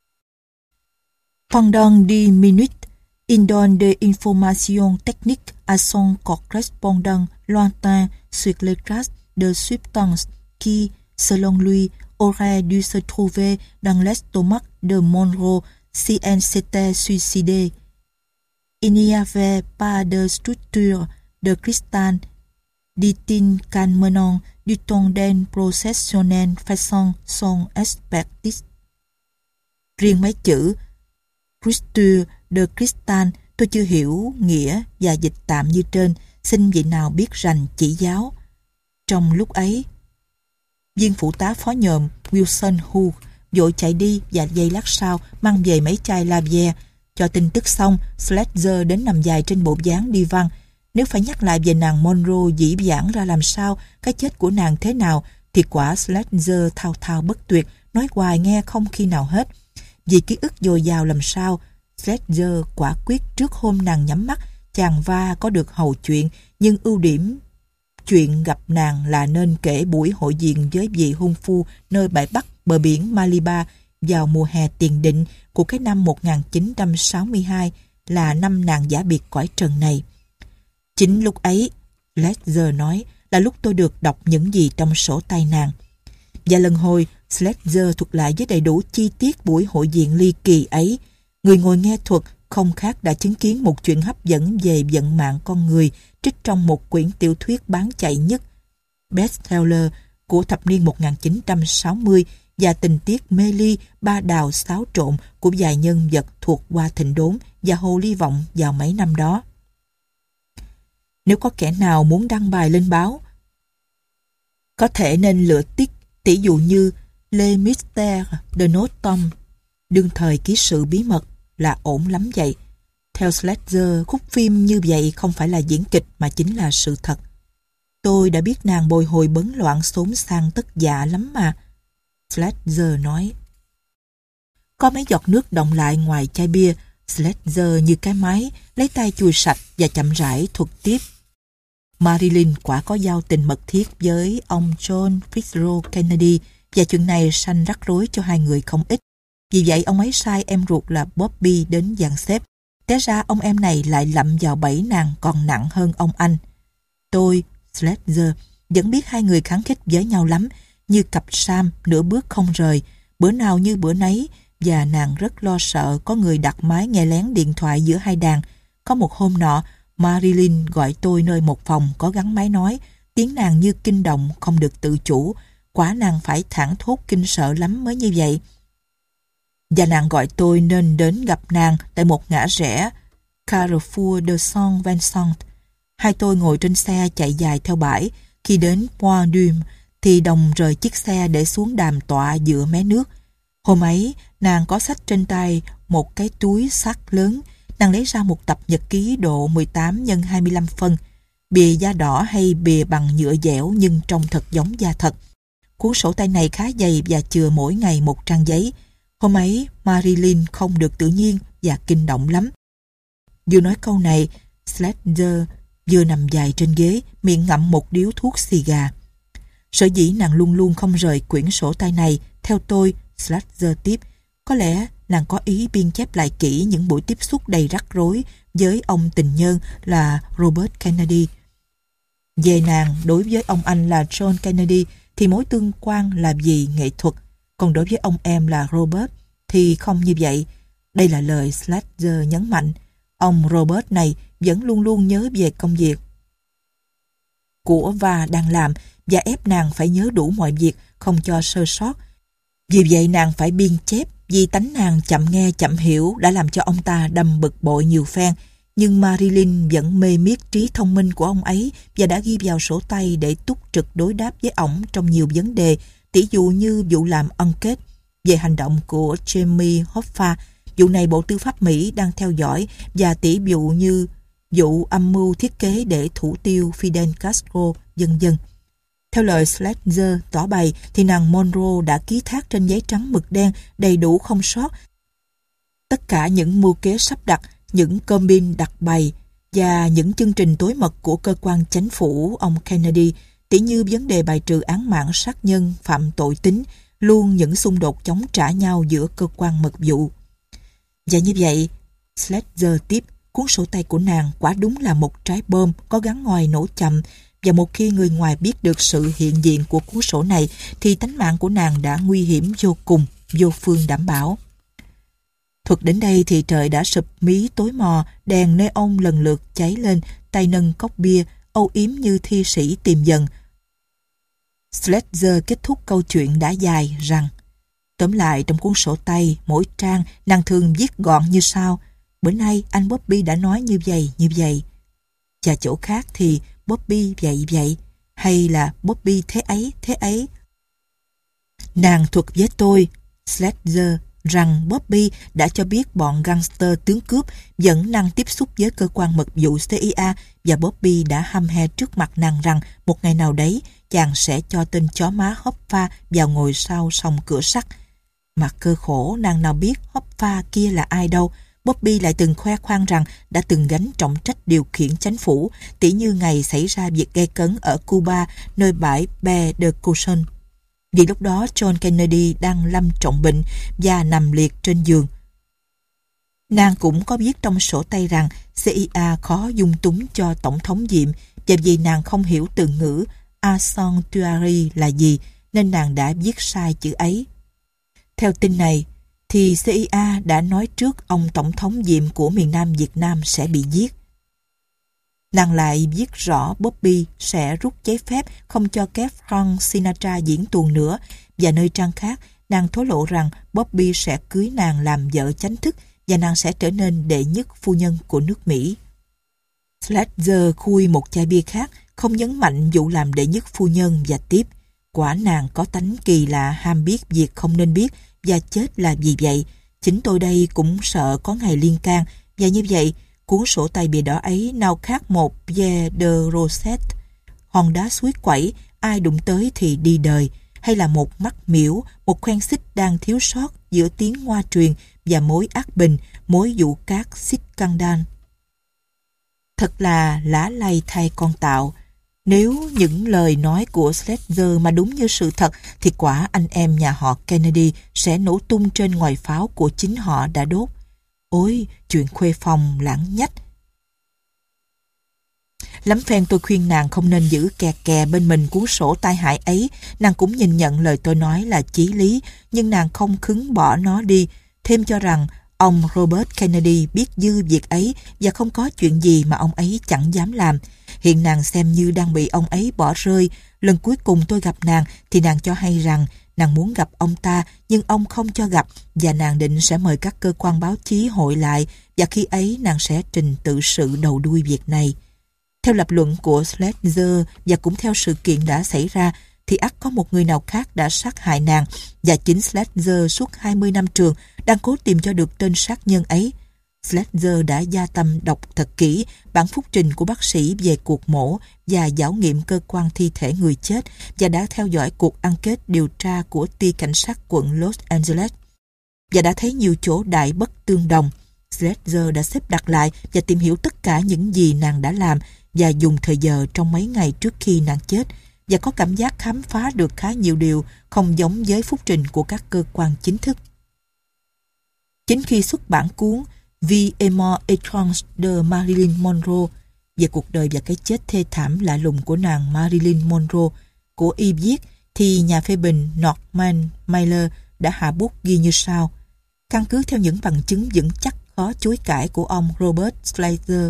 Pendant dix minutes, il donne des informations techniques à son correspondant lointain sur les traces de substances qui, selon lui, auraient dû se trouver dans l'estomac de Monroe si elle s'était suicidée. Il n'y avait pas de structure de cristal, dit-il calmement du ton d'un professionnel faisant son expertise. Riêng mấy chữ Structure de cristal tôi chưa hiểu nghĩa và dịch tạm như trên, xin vị nào biết rành chỉ giáo. Trong lúc ấy, viên phụ tá phó nhòm Wilson Hu vội chạy đi và giây lát sau mang về mấy chai Lavier. Cho tin tức xong, Sledger đến nằm dài trên bộ dáng đi văn. Nếu phải nhắc lại về nàng Monroe dĩ vãng ra làm sao, cái chết của nàng thế nào, thì quả Sledger thao thao bất tuyệt, nói hoài nghe không khi nào hết. Vì ký ức dồi dào làm sao, Sledger quả quyết trước hôm nàng nhắm mắt, chàng va có được hầu chuyện, nhưng ưu điểm chuyện gặp nàng là nên kể buổi hội diện với vị hôn phu nơi bãi Bắc bờ biển Malibu vào mùa hè tiền định của cái năm một nghìn chín trăm sáu mươi hai, là năm nàng giả biệt cõi trần này. Chính lúc ấy, Sledger nói, là lúc tôi được đọc những gì trong sổ tay nàng. Và lần hồi, Sledger thuật lại với đầy đủ chi tiết buổi hội diện ly kỳ ấy. Người ngồi nghe thuật không khác đã chứng kiến một chuyện hấp dẫn về vận mạng con người trích trong một quyển tiểu thuyết bán chạy nhất, bestseller của thập niên một nghìn chín trăm sáu mươi, và tình tiết mê ly ba đào xáo trộn của vài nhân vật thuộc Hoa Thịnh Đốn và Hồ Ly Vọng vào mấy năm đó. Nếu có kẻ nào muốn đăng bài lên báo, có thể nên lựa tiết tỷ dụ như Les Mystères de Notre Dame, đương thời ký sự bí mật, là ổn lắm vậy. Theo Sledger, khúc phim như vậy không phải là diễn kịch mà chính là sự thật. Tôi đã biết nàng bồi hồi bấn loạn xốn sang tất dạ lắm mà. Sledger nói. Có mấy giọt nước đọng lại ngoài chai bia. Sledger như cái máy lấy tay chùi sạch và chậm rãi thuật tiếp. Marilyn quả có giao tình mật thiết với ông John Fitzgerald Kennedy, và chuyện này sanh rắc rối cho hai người không ít. Vì vậy ông ấy sai em ruột là Bobby đến dàn xếp. Té ra ông em này lại lậm vào bẫy nàng còn nặng hơn ông anh. Tôi, Sledger, vẫn biết hai người kháng khích với nhau lắm, như cặp Sam nửa bước không rời, bữa nào như bữa nấy, và nàng rất lo sợ có người đặt máy nghe lén điện thoại giữa hai đàn. Có một hôm nọ, Marilyn gọi tôi nơi một phòng có gắn máy nói, tiếng nàng như kinh động không được tự chủ, quả nàng phải thảng thốt kinh sợ lắm mới như vậy. Và nàng gọi tôi nên đến gặp nàng tại một ngã rẽ Carrefour de Saint-Vincent. Hai tôi ngồi trên xe chạy dài theo bãi. Khi đến Point Dume thì đồng rời chiếc xe để xuống đàm tọa giữa mé nước. Hôm ấy, nàng có xách trên tay một cái túi sắt lớn. Nàng lấy ra một tập nhật ký độ mười tám nhân hai mươi lăm phân. Bìa da đỏ hay bìa bằng nhựa dẻo nhưng trông thật giống da thật. Cuốn sổ tay này khá dày và chừa mỗi ngày một trang giấy. Hôm ấy, Marilyn không được tự nhiên và kinh động lắm. Vừa nói câu này, Sledge vừa nằm dài trên ghế, miệng ngậm một điếu thuốc xì gà. Sở dĩ nàng luôn luôn không rời quyển sổ tay này, theo tôi, Sledge tiếp, có lẽ nàng có ý biên chép lại kỹ những buổi tiếp xúc đầy rắc rối với ông tình nhân là Robert Kennedy. Về nàng, đối với ông anh là John Kennedy thì mối tương quan là vì nghệ thuật, còn đối với ông em là Robert thì không như vậy. Đây là lời Sledge nhấn mạnh. Ông Robert này vẫn luôn luôn nhớ về công việc của và đang làm và ép nàng phải nhớ đủ mọi việc, không cho sơ sót. Vì vậy nàng phải biên chép, vì tánh nàng chậm nghe chậm hiểu đã làm cho ông ta đâm bực bội nhiều phen. Nhưng Marilyn vẫn mê miết trí thông minh của ông ấy và đã ghi vào sổ tay để túc trực đối đáp với ổng trong nhiều vấn đề, tỉ dụ như vụ làm ân kết, về hành động của Jimmy Hoffa, vụ này Bộ Tư pháp Mỹ đang theo dõi, và tỉ dụ như vụ âm mưu thiết kế để thủ tiêu Fidel Castro, vân vân. Theo lời Sledge tỏ bày thì nàng Monroe đã ký thác trên giấy trắng mực đen đầy đủ không sót tất cả những mưu kế sắp đặt, những combine đặt bày và những chương trình tối mật của cơ quan chánh phủ ông Kennedy, tỉ như vấn đề bài trừ án mạng sát nhân, phạm tội tính, luôn những xung đột chống trả nhau giữa cơ quan mật vụ. Và như vậy, Sledge tiếp, cuốn sổ tay của nàng quả đúng là một trái bom có gắn ngòi nổ chậm, và một khi người ngoài biết được sự hiện diện của cuốn sổ này thì tánh mạng của nàng đã nguy hiểm vô cùng, vô phương đảm bảo. Thuật đến đây thì trời đã sụp mí tối mò, đèn neon lần lượt cháy lên, tay nâng cốc bia, âu yếm như thi sĩ tìm dần. Sledge kết thúc câu chuyện đã dài rằng: tóm lại trong cuốn sổ tay, mỗi trang nàng thường viết gọn như sau: bữa nay anh Bobby đã nói như vậy, như vậy. Và chỗ khác thì Bobby vậy vậy, hay là Bobby thế ấy, thế ấy. Nàng thuật với tôi, Sledge, rằng Bobby đã cho biết bọn gangster tướng cướp vẫn năng tiếp xúc với cơ quan mật vụ xê i a, và Bobby đã hăm he trước mặt nàng rằng một ngày nào đấy chàng sẽ cho tên chó má Hoffa vào ngồi sau song cửa sắt. Mặt cơ khổ, nàng nào biết Hoffa kia là ai đâu. Bobby lại từng khoe khoang rằng đã từng gánh trọng trách điều khiển chánh phủ, tỉ như ngày xảy ra việc gây cấn ở Cuba, nơi bãi Baie de Caution. Vì lúc đó John Kennedy đang lâm trọng bệnh và nằm liệt trên giường. Nàng cũng có viết trong sổ tay rằng xê i a khó dung túng cho tổng thống Diệm, và vì nàng không hiểu từ ngữ "sanctuary" là gì, nên nàng đã viết sai chữ ấy. Theo tin này, thì xê i a đã nói trước ông tổng thống Diệm của miền Nam Việt Nam sẽ bị giết. Nàng lại viết rõ Bobby sẽ rút giấy phép không cho kép Frank Sinatra diễn tuồng nữa, và nơi trang khác nàng thổ lộ rằng Bobby sẽ cưới nàng làm vợ chính thức và nàng sẽ trở nên đệ nhất phu nhân của nước Mỹ. Sledge khui một chai bia khác, không nhấn mạnh vụ làm đệ nhất phu nhân, và tiếp: quả nàng có tánh kỳ lạ ham biết việc không nên biết, và chết là vì vậy. Chính tôi đây cũng sợ có ngày liên can, và như vậy cuốn sổ tay bìa đỏ ấy nào khác một Pierre de Rosette, hòn đá suối quẩy, ai đụng tới thì đi đời, hay là một mắt miễu, một khoen xích đang thiếu sót giữa tiếng ngoa truyền và mối ác bình, mối vụ cát xích căng đan. Thật là lá lay thay con tạo. Nếu những lời nói của Sledge mà đúng như sự thật thì quả anh em nhà họ Kennedy sẽ nổ tung trên ngòi pháo của chính họ đã đốt. Ôi, chuyện khuê phòng lãng nhách. Lắm phen tôi khuyên nàng không nên giữ kè kè bên mình cuốn sổ tai hại ấy. Nàng cũng nhìn nhận lời tôi nói là chí lý, nhưng nàng không khứng bỏ nó đi, thêm cho rằng ông Robert Kennedy biết dư việc ấy và không có chuyện gì mà ông ấy chẳng dám làm. Hiện nàng xem như đang bị ông ấy bỏ rơi. Lần cuối cùng tôi gặp nàng thì nàng cho hay rằng nàng muốn gặp ông ta, nhưng ông không cho gặp, và nàng định sẽ mời các cơ quan báo chí hội lại, và khi ấy nàng sẽ trình tự sự đầu đuôi việc này. Theo lập luận của Sledge và cũng theo sự kiện đã xảy ra, thì ắt có một người nào khác đã sát hại nàng, và chính Sledge suốt hai mươi năm trường đang cố tìm cho được tên sát nhân ấy. Sledger đã gia tâm đọc thật kỹ bản phúc trình của bác sĩ về cuộc mổ và giảo nghiệm cơ quan thi thể người chết và đã theo dõi cuộc ăn kết điều tra của ty cảnh sát quận Los Angeles và đã thấy nhiều chỗ đại bất tương đồng. Sledger đã xếp đặt lại và tìm hiểu tất cả những gì nàng đã làm và dùng thời giờ trong mấy ngày trước khi nàng chết và có cảm giác khám phá được khá nhiều điều không giống với phúc trình của các cơ quan chính thức. Chính khi xuất bản cuốn The Amour Étrange de Marilyn Monroe về cuộc đời và cái chết thê thảm lạ lùng của nàng Marilyn Monroe của y viết, thì nhà phê bình Norman Mailer đã hạ bút ghi như sau: căn cứ theo những bằng chứng vững chắc khó chối cãi của ông Robert Sledger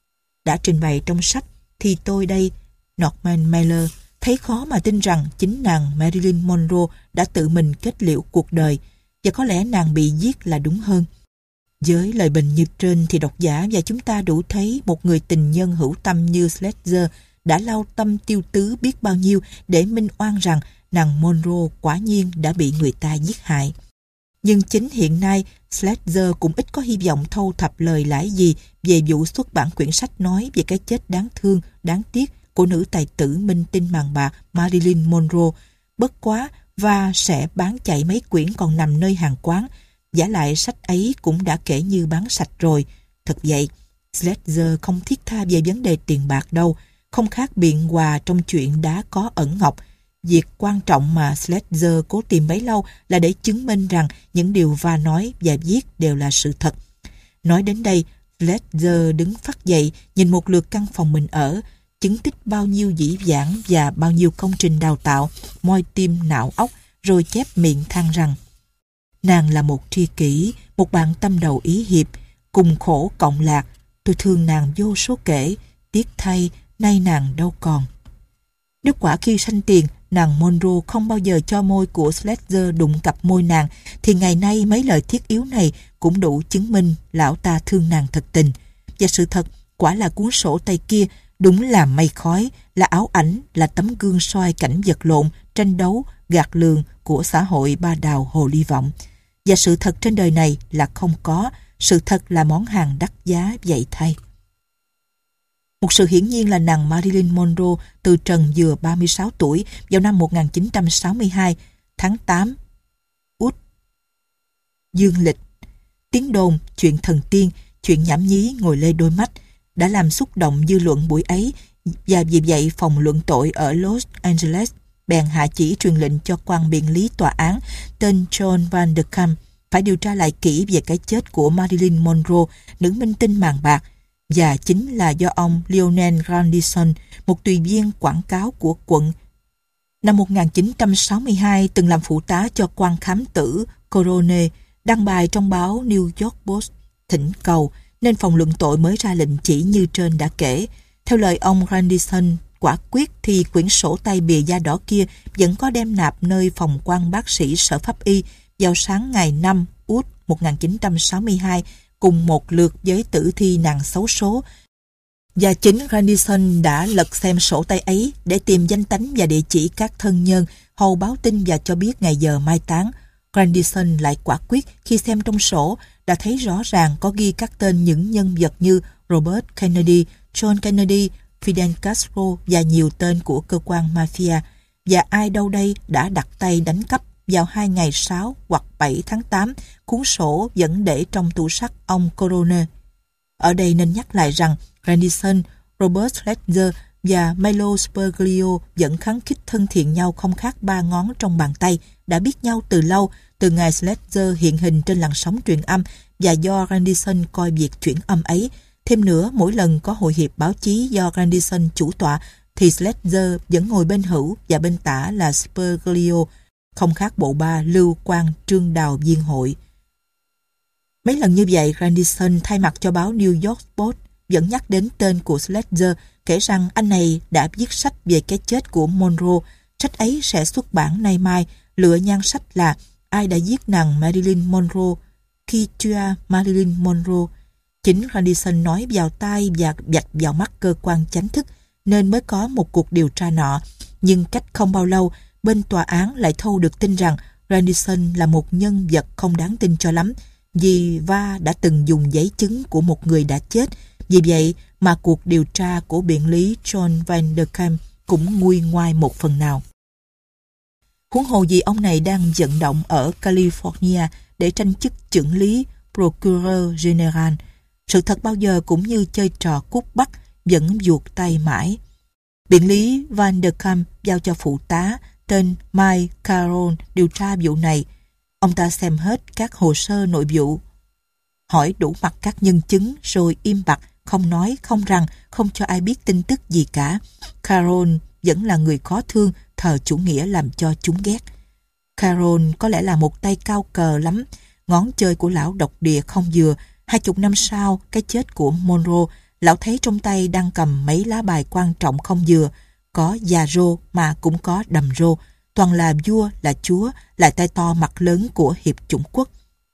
đã trình bày trong sách, thì tôi đây, Norman Mailer, thấy khó mà tin rằng chính nàng Marilyn Monroe đã tự mình kết liễu cuộc đời, và có lẽ nàng bị giết là đúng hơn. Với lời bình như trên thì độc giả và chúng ta đủ thấy một người tình nhân hữu tâm như Sledger đã lao tâm tiêu tứ biết bao nhiêu để minh oan rằng nàng Monroe quả nhiên đã bị người ta giết hại. Nhưng chính hiện nay, Sledger cũng ít có hy vọng thâu thập lời lãi gì về vụ xuất bản quyển sách nói về cái chết đáng thương, đáng tiếc của nữ tài tử minh tinh màn bạc Marilyn Monroe, bất quá và sẽ bán chạy mấy quyển còn nằm nơi hàng quán. Giả lại sách ấy cũng đã kể như bán sạch rồi. Thật vậy, Sledger không thiết tha về vấn đề tiền bạc đâu, không khác biện hòa trong chuyện đá có ẩn ngọc. Việc quan trọng mà Sledger cố tìm bấy lâu là để chứng minh rằng những điều va nói và viết đều là sự thật. Nói đến đây, Sledger đứng phắt dậy, nhìn một lượt căn phòng mình ở, chứng tích bao nhiêu dĩ vãng và bao nhiêu công trình đào tạo, moi tim não óc, rồi chép miệng than rằng nàng là một tri kỷ, một bạn tâm đầu ý hiệp, cùng khổ cộng lạc, tôi thương nàng vô số kể, tiếc thay nay nàng đâu còn. Nếu quả khi sanh tiền nàng Monroe không bao giờ cho môi của Sledger đụng cặp môi nàng, thì ngày nay mấy lời thiết yếu này cũng đủ chứng minh lão ta thương nàng thật tình. Và sự thật quả là cuốn sổ tay kia đúng là mây khói, là áo ảnh, là tấm gương soi cảnh vật lộn, tranh đấu, gạt lường của xã hội ba đào hồ ly vọng. Và sự thật trên đời này là không có, sự thật là món hàng đắt giá vậy thay. Một sự hiển nhiên là nàng Marilyn Monroe từ trần vừa ba mươi sáu tuổi vào năm một nghìn chín trăm sáu mươi hai, tháng tám, Út, dương lịch. Tiếng đồn, chuyện thần tiên, chuyện nhảm nhí ngồi lê đôi mắt đã làm xúc động dư luận buổi ấy, và vì vậy phòng luận tội ở Los Angeles bèn hạ chỉ truyền lệnh cho quan biện lý tòa án tên John Van de Kamp phải điều tra lại kỹ về cái chết của Marilyn Monroe, nữ minh tinh màn bạc, và chính là do ông Lionel Grandison, một tùy viên quảng cáo của quận, năm một nghìn chín trăm sáu mươi hai từng làm phụ tá cho quan khám tử Corone, đăng bài trong báo New York Post thỉnh cầu, nên phòng luận tội mới ra lệnh chỉ như trên đã kể. Theo lời ông Grandison quả quyết thì quyển sổ tay bìa da đỏ kia vẫn có đem nạp nơi phòng quan bác sĩ sở pháp y vào sáng ngày năm Út một nghìn chín trăm sáu mươi hai cùng một lượt với tử thi nàng xấu số. Và chính Grandison đã lật xem sổ tay ấy để tìm danh tánh và địa chỉ các thân nhân, hầu báo tin và cho biết ngày giờ mai táng. Grandison lại quả quyết khi xem trong sổ đã thấy rõ ràng có ghi các tên những nhân vật như Robert Kennedy, John Kennedy, Fidel Castro và nhiều tên của cơ quan mafia. Và ai đâu đây đã đặt tay đánh cắp vào hai ngày sáu hoặc bảy tháng tám, cuốn sổ vẫn để trong tủ sắt ông Corone. Ở đây nên nhắc lại rằng Grandison, Robert Sledger và Milo Sperglio vẫn khăng khít thân thiện nhau không khác ba ngón trong bàn tay, đã biết nhau từ lâu, từ ngày Sledger hiện hình trên làn sóng truyền âm và do Grandison coi việc chuyển âm ấy. Thêm nữa, mỗi lần có hội hiệp báo chí do Grandison chủ tọa thì Sledger vẫn ngồi bên hữu và bên tả là Sperglio, không khác bộ ba Lưu Quang Trương Đào viên hội. Mấy lần như vậy, Grandison thay mặt cho báo New York Post vẫn nhắc đến tên của Sledger, kể rằng anh này đã viết sách về cái chết của Monroe. Sách ấy sẽ xuất bản nay mai, lựa nhan sách là Ai đã giết nàng Marilyn Monroe, Qui tua Marilyn Monroe. Chính Grandison nói vào tai và vạch vào mắt cơ quan chánh thức nên mới có một cuộc điều tra nọ. Nhưng cách không bao lâu, bên tòa án lại thâu được tin rằng Grandison là một nhân vật không đáng tin cho lắm, vì Va đã từng dùng giấy chứng của một người đã chết. Vì vậy mà cuộc điều tra của biện lý John Van der Kamp cũng nguôi ngoai một phần nào. Huống hồ gì ông này đang vận động ở California để tranh chức chưởng lý Procureur General. Sự thật bao giờ cũng như chơi trò cút bắt, vẫn vuột tay mãi. Biện lý Van der Kamp giao cho phụ tá tên Mike Caron điều tra vụ này. Ông ta xem hết các hồ sơ nội vụ, hỏi đủ mặt các nhân chứng rồi im bặt, không nói, không rằng, không cho ai biết tin tức gì cả. Caron vẫn là người khó thương, thờ chủ nghĩa làm cho chúng ghét. Caron có lẽ là một tay cao cờ lắm, ngón chơi của lão độc địa không vừa. Hai chục năm sau cái chết của Monroe, lão thấy trong tay đang cầm mấy lá bài quan trọng không vừa, có già rô mà cũng có đầm rô, toàn là vua, là chúa, lại tay to mặt lớn của hiệp chủng quốc.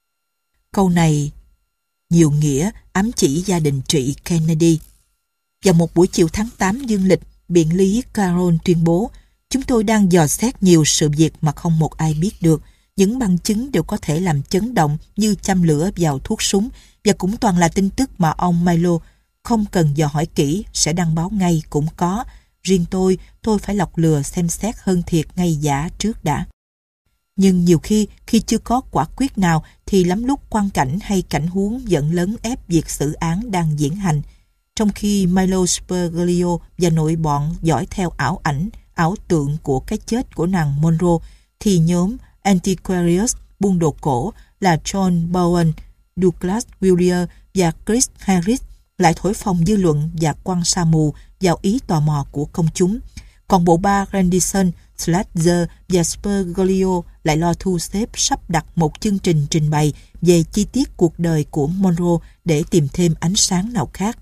Câu này nhiều nghĩa ám chỉ gia đình trị Kennedy. Vào một buổi chiều tháng tám dương lịch, biện lý Caron tuyên bố: chúng tôi đang dò xét nhiều sự việc mà không một ai biết được. Những bằng chứng đều có thể làm chấn động như châm lửa vào thuốc súng, và cũng toàn là tin tức mà ông Milo không cần dò hỏi kỹ sẽ đăng báo ngay cũng có. Riêng tôi, tôi phải lọc lừa xem xét hơn thiệt ngay giả trước đã. Nhưng nhiều khi, khi chưa có quả quyết nào thì lắm lúc quang cảnh hay cảnh huống vẫn lấn ép việc xử án đang diễn hành. Trong khi Milo Spergilio và nội bọn dõi theo ảo ảnh, ảo tượng của cái chết của nàng Monroe, thì nhóm Antiquarius buôn đồ cổ là John Bowen, Douglas Willier và Chris Harris lại thổi phồng dư luận và quăng sa mù vào ý tò mò của công chúng. Còn bộ ba Grandison, Slatzer và Spergilio lại lo thu xếp sắp đặt một chương trình trình bày về chi tiết cuộc đời của Monroe để tìm thêm ánh sáng nào khác.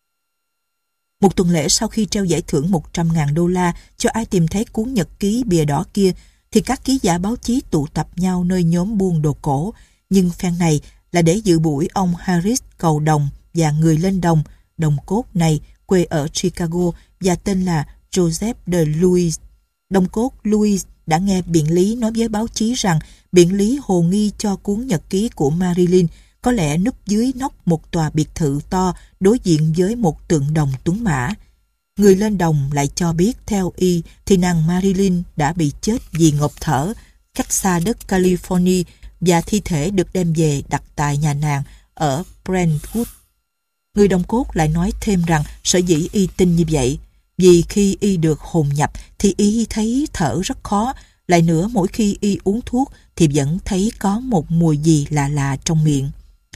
Một tuần lễ sau khi treo giải thưởng một trăm ngàn đô la cho ai tìm thấy cuốn nhật ký bìa đỏ kia, thì các ký giả báo chí tụ tập nhau nơi nhóm buôn đồ cổ. Nhưng phen này là để dự buổi ông Harris cầu đồng và người lên đồng. Đồng cốt này quê ở Chicago và tên là Joseph de Louis. Đồng cốt Louis đã nghe biện lý nói với báo chí rằng biện lý hồ nghi cho cuốn nhật ký của Marilyn có lẽ núp dưới nóc một tòa biệt thự to đối diện với một tượng đồng tuấn mã. Người lên đồng lại cho biết theo y thì nàng Marilyn đã bị chết vì ngộp thở cách xa đất California và thi thể được đem về đặt tại nhà nàng ở Brentwood. Người đồng cốt lại nói thêm rằng sở dĩ y tin như vậy vì khi y được hồn nhập thì y thấy thở rất khó, lại nữa mỗi khi y uống thuốc thì vẫn thấy có một mùi gì lạ lạ trong miệng.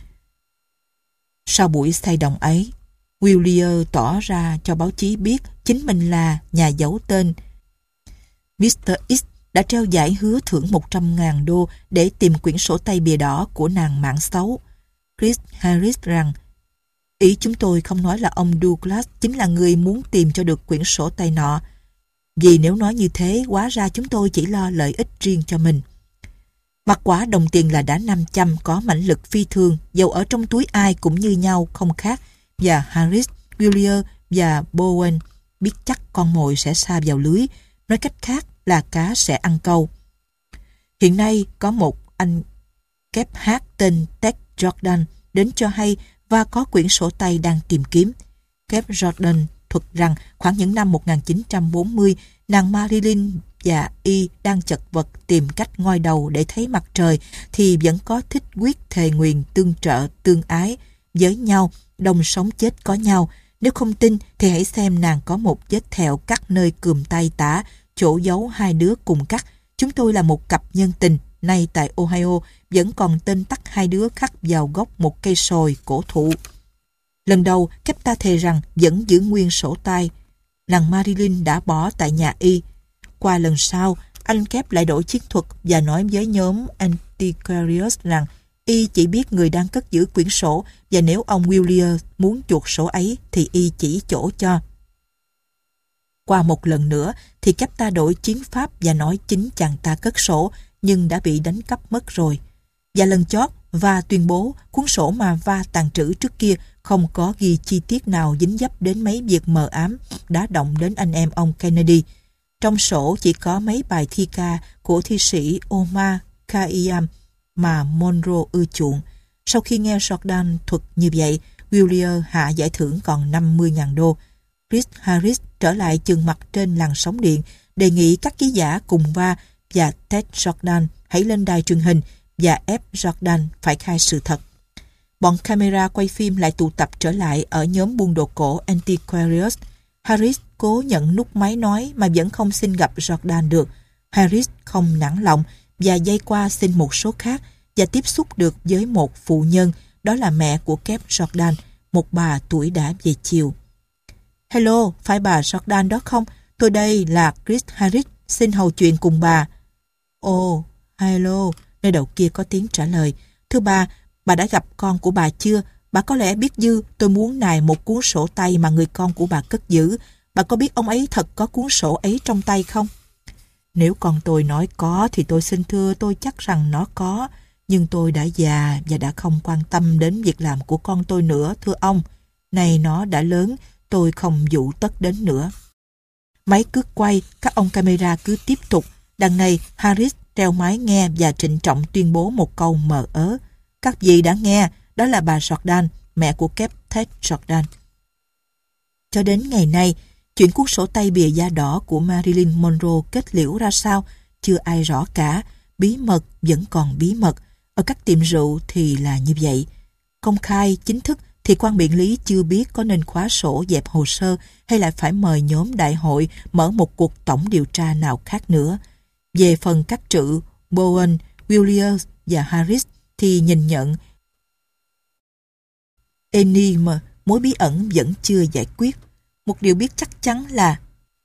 Sau buổi say đồng ấy, Willier tỏ ra cho báo chí biết chính mình là nhà giấu tên mít-tơ X đã treo giải hứa thưởng một trăm ngàn đô để tìm quyển sổ tay bìa đỏ của nàng mạng xấu. Chris Harris rằng ý chúng tôi không nói là ông Douglas chính là người muốn tìm cho được quyển sổ tay nọ, vì nếu nói như thế hóa ra chúng tôi chỉ lo lợi ích riêng cho mình. Mặt quả đồng tiền là đã năm trăm có mãnh lực phi thường, dầu ở trong túi ai cũng như nhau không khác, và Harris, Willier và Bowen biết chắc con mồi sẽ sa vào lưới, nói cách khác là cá sẽ ăn câu. Hiện nay có một anh kép hát tên Ted Jordan đến cho hay và có quyển sổ tay đang tìm kiếm. Kép Jordan thuật rằng khoảng những năm một nghìn chín trăm bốn mươi, nàng Marilyn và y đang chật vật tìm cách ngoi đầu để thấy mặt trời thì vẫn có thích quyết thề nguyền tương trợ tương ái với nhau, đồng sống chết có nhau. Nếu không tin thì hãy xem nàng có một vết thẹo cắt nơi cườm tay tả, chỗ giấu hai đứa cùng cắt. Chúng tôi là một cặp nhân tình, nay tại Ohio vẫn còn tên tắt hai đứa khắc vào gốc một cây sồi cổ thụ. Lần đầu kép ta thề rằng vẫn giữ nguyên sổ tay. Nàng Marilyn đã bỏ tại nhà y. Qua lần sau, anh kép lại đổi chiến thuật và nói với nhóm Antiquarius rằng y chỉ biết người đang cất giữ quyển sổ, và nếu ông Willier muốn chuột sổ ấy thì y chỉ chỗ cho. Qua một lần nữa thì kép ta đổi chiến pháp và nói chính chàng ta cất sổ nhưng đã bị đánh cắp mất rồi. Và lần chót và tuyên bố cuốn sổ mà Va tàng trữ trước kia không có ghi chi tiết nào dính dấp đến mấy việc mờ ám đã động đến anh em ông Kennedy. Trong sổ chỉ có mấy bài thi ca của thi sĩ Omar Khayyam mà Monroe ưa chuộng. Sau khi nghe Jordan thuật như vậy, Willier hạ giải thưởng còn năm mươi nghìn đô. Chris Harris trở lại chừng mặt trên làn sóng điện, đề nghị các ký giả cùng va và Ted Jordan hãy lên đài truyền hình và ép Jordan phải khai sự thật. Bọn camera quay phim lại tụ tập trở lại ở nhóm buôn đồ cổ Antiquarius. Harris cố nhận nút máy nói mà vẫn không xin gặp Jordan được. Harris không nản lòng và dây qua xin một số khác và tiếp xúc được với một phụ nhân, đó là mẹ của Kep Jordan, một bà tuổi đã về chiều. Hello, phải bà Jordan đó không? Tôi đây là Chris Harris, xin hầu chuyện cùng bà. Ồ, hello, nơi đầu kia có tiếng trả lời. Thưa bà, bà đã gặp con của bà chưa? Bà có lẽ biết dư, tôi muốn nài một cuốn sổ tay mà người con của bà cất giữ. Bà có biết ông ấy thật có cuốn sổ ấy trong tay không? Nếu con tôi nói có thì tôi xin thưa tôi chắc rằng nó có. Nhưng tôi đã già và đã không quan tâm đến việc làm của con tôi nữa, thưa ông. Này nó đã lớn, tôi không dụ tất đến nữa. Máy cứ quay, các ông camera cứ tiếp tục. Đằng này, Harris treo máy nghe và trịnh trọng tuyên bố một câu mờ ớ. Các vị đã nghe, đó là bà Jordan, mẹ của Kep Ted Jordan. Cho đến ngày nay, chuyện cuốn sổ tay bìa da đỏ của Marilyn Monroe kết liễu ra sao, chưa ai rõ cả. Bí mật vẫn còn bí mật. Ở các tiệm rượu thì là như vậy. Công khai, chính thức thì quan biện lý chưa biết có nên khóa sổ dẹp hồ sơ hay lại phải mời nhóm đại hội mở một cuộc tổng điều tra nào khác nữa. Về phần các trự Bowen, Williers và Harris thì nhìn nhận enigma, mối bí ẩn vẫn chưa giải quyết. Một điều biết chắc chắn là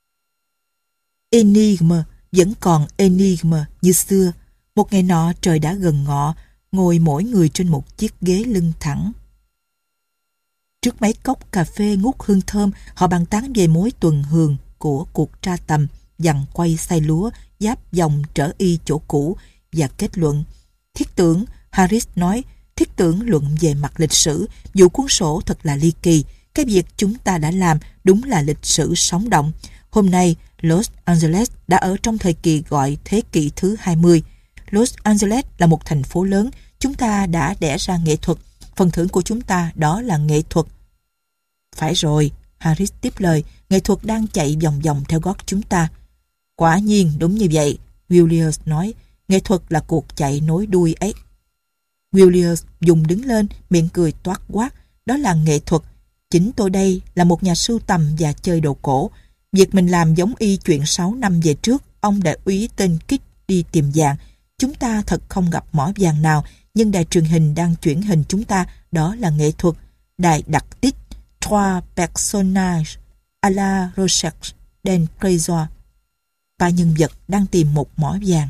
enigma vẫn còn enigma như xưa. Một ngày nọ trời đã gần ngọ, ngồi mỗi người trên một chiếc ghế lưng thẳng. Trước mấy cốc cà phê ngút hương thơm, họ bàn tán về mối tuần hường của cuộc tra tầm, dằn quay xay lúa, giáp dòng trở y chỗ cũ và kết luận. Thiết tưởng, Harris nói, thiết tưởng luận về mặt lịch sử, vụ cuốn sổ thật là ly kỳ. Cái việc chúng ta đã làm đúng là lịch sử sống động. Hôm nay, Los Angeles đã ở trong thời kỳ gọi thế kỷ thứ hai mươi. Los Angeles là một thành phố lớn. Chúng ta đã đẻ ra nghệ thuật. Phần thưởng của chúng ta đó là nghệ thuật. Phải rồi, Harris tiếp lời, nghệ thuật đang chạy vòng vòng theo gót chúng ta. Quả nhiên đúng như vậy, Williers nói, nghệ thuật là cuộc chạy nối đuôi ấy. Williers dùng đứng lên, miệng cười toát quát, đó là nghệ thuật. Chính tôi đây là một nhà sưu tầm và chơi đồ cổ. Việc mình làm giống y chuyện sáu năm về trước, ông đại úy tên Kích đi tìm vàng. Chúng ta thật không gặp mỏ vàng nào, nhưng đài truyền hình đang chuyển hình chúng ta, đó là nghệ thuật. Đài đặt tích Trois personnages à la recherche d'un trésor. Ba nhân vật đang tìm một mỏ vàng.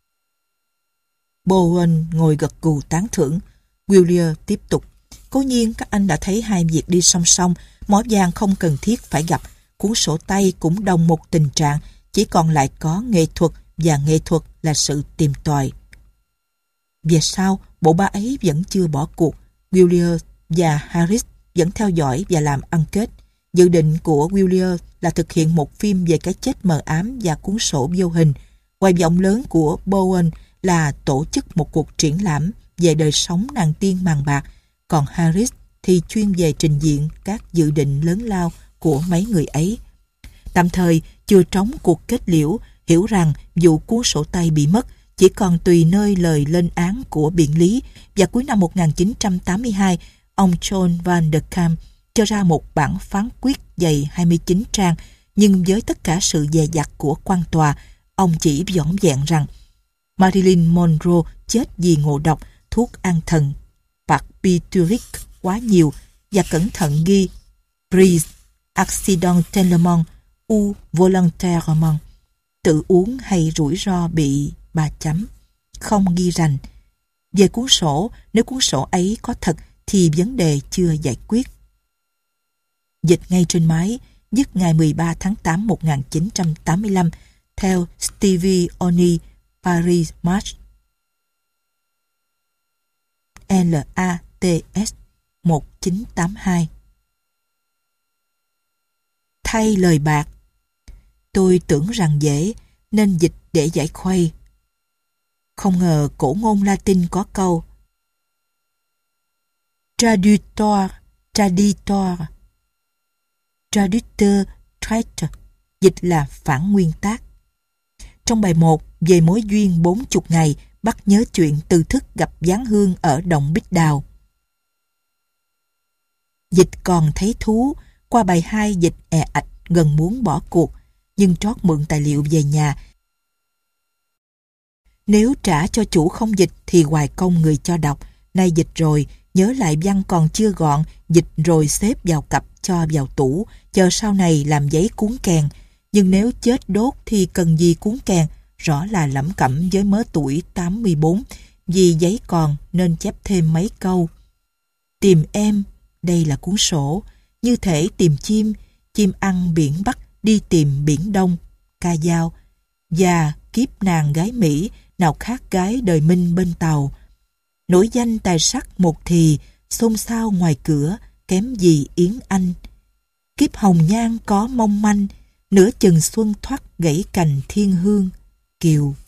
Bowen ngồi gật gù tán thưởng. Willier tiếp tục. Cố nhiên các anh đã thấy hai việc đi song song. Mỏ vàng không cần thiết phải gặp. Cuốn sổ tay cũng đồng một tình trạng. Chỉ còn lại có nghệ thuật, và nghệ thuật là sự tìm tòi. Về sau, bộ ba ấy vẫn chưa bỏ cuộc. Willier và Harris vẫn theo dõi và làm ăn kết. Dự định của Willier là thực hiện một phim về cái chết mờ ám và cuốn sổ vô hình. Hoài vọng lớn của Bowen là tổ chức một cuộc triển lãm về đời sống nàng tiên màng bạc, còn Harris thì chuyên về trình diện các dự định lớn lao của mấy người ấy. Tạm thời, chưa trống cuộc kết liễu, hiểu rằng vụ cuốn sổ tay bị mất chỉ còn tùy nơi lời lên án của biện lý, và cuối năm một nghìn chín trăm tám mươi hai, ông John Van der Kamp cho ra một bản phán quyết dày hai mươi chín trang, nhưng với tất cả sự dè dặt của quan tòa, ông chỉ vỏn vẹn rằng Marilyn Monroe chết vì ngộ độc thuốc an thần barbituric quá nhiều, và cẩn thận ghi prise accidentellement ou volontairement, tự uống hay rủi ro bị ba chấm, không ghi rành. Về cuốn sổ, nếu cuốn sổ ấy có thật thì vấn đề chưa giải quyết. Dịch ngay trên máy, dứt ngày mười ba tháng tám một nghìn chín trăm tám mươi lăm, theo Stevie Oni, Paris Match. L A T S một chín tám hai. Thay lời bạc. Tôi tưởng rằng dễ, nên dịch để giải khuây. Không ngờ cổ ngôn Latin có câu Traducteur, traditeur. Traducteur, traître, dịch là phản nguyên tác. Trong bài một về mối duyên bốn chục ngày, bắt nhớ chuyện Từ Thức gặp Giáng Hương ở động Bích Đào. Dịch còn thấy thú. Qua bài hai, dịch è ạch gần muốn bỏ cuộc, nhưng trót mượn tài liệu về nhà. Nếu trả cho chủ không dịch thì hoài công người cho đọc. Nay dịch rồi, nhớ lại văn còn chưa gọn, dịch rồi xếp vào cặp cho vào tủ, chờ sau này làm giấy cuốn kèn. Nhưng nếu chết đốt thì cần gì cuốn kèn, rõ là lẩm cẩm với mớ tuổi tám mươi bốn. Vì giấy còn nên chép thêm mấy câu. Tìm em, đây là cuốn sổ. Như thể tìm chim, chim ăn biển Bắc đi tìm biển Đông, ca dao. Và kiếp nàng gái Mỹ, nào khác gái đời Minh bên Tàu. Nổi danh tài sắc một thì, xôn xao ngoài cửa, kém gì Yến Anh. Kiếp hồng nhan có mong manh, nửa chừng xuân thoát gãy cành thiên hương, Kiều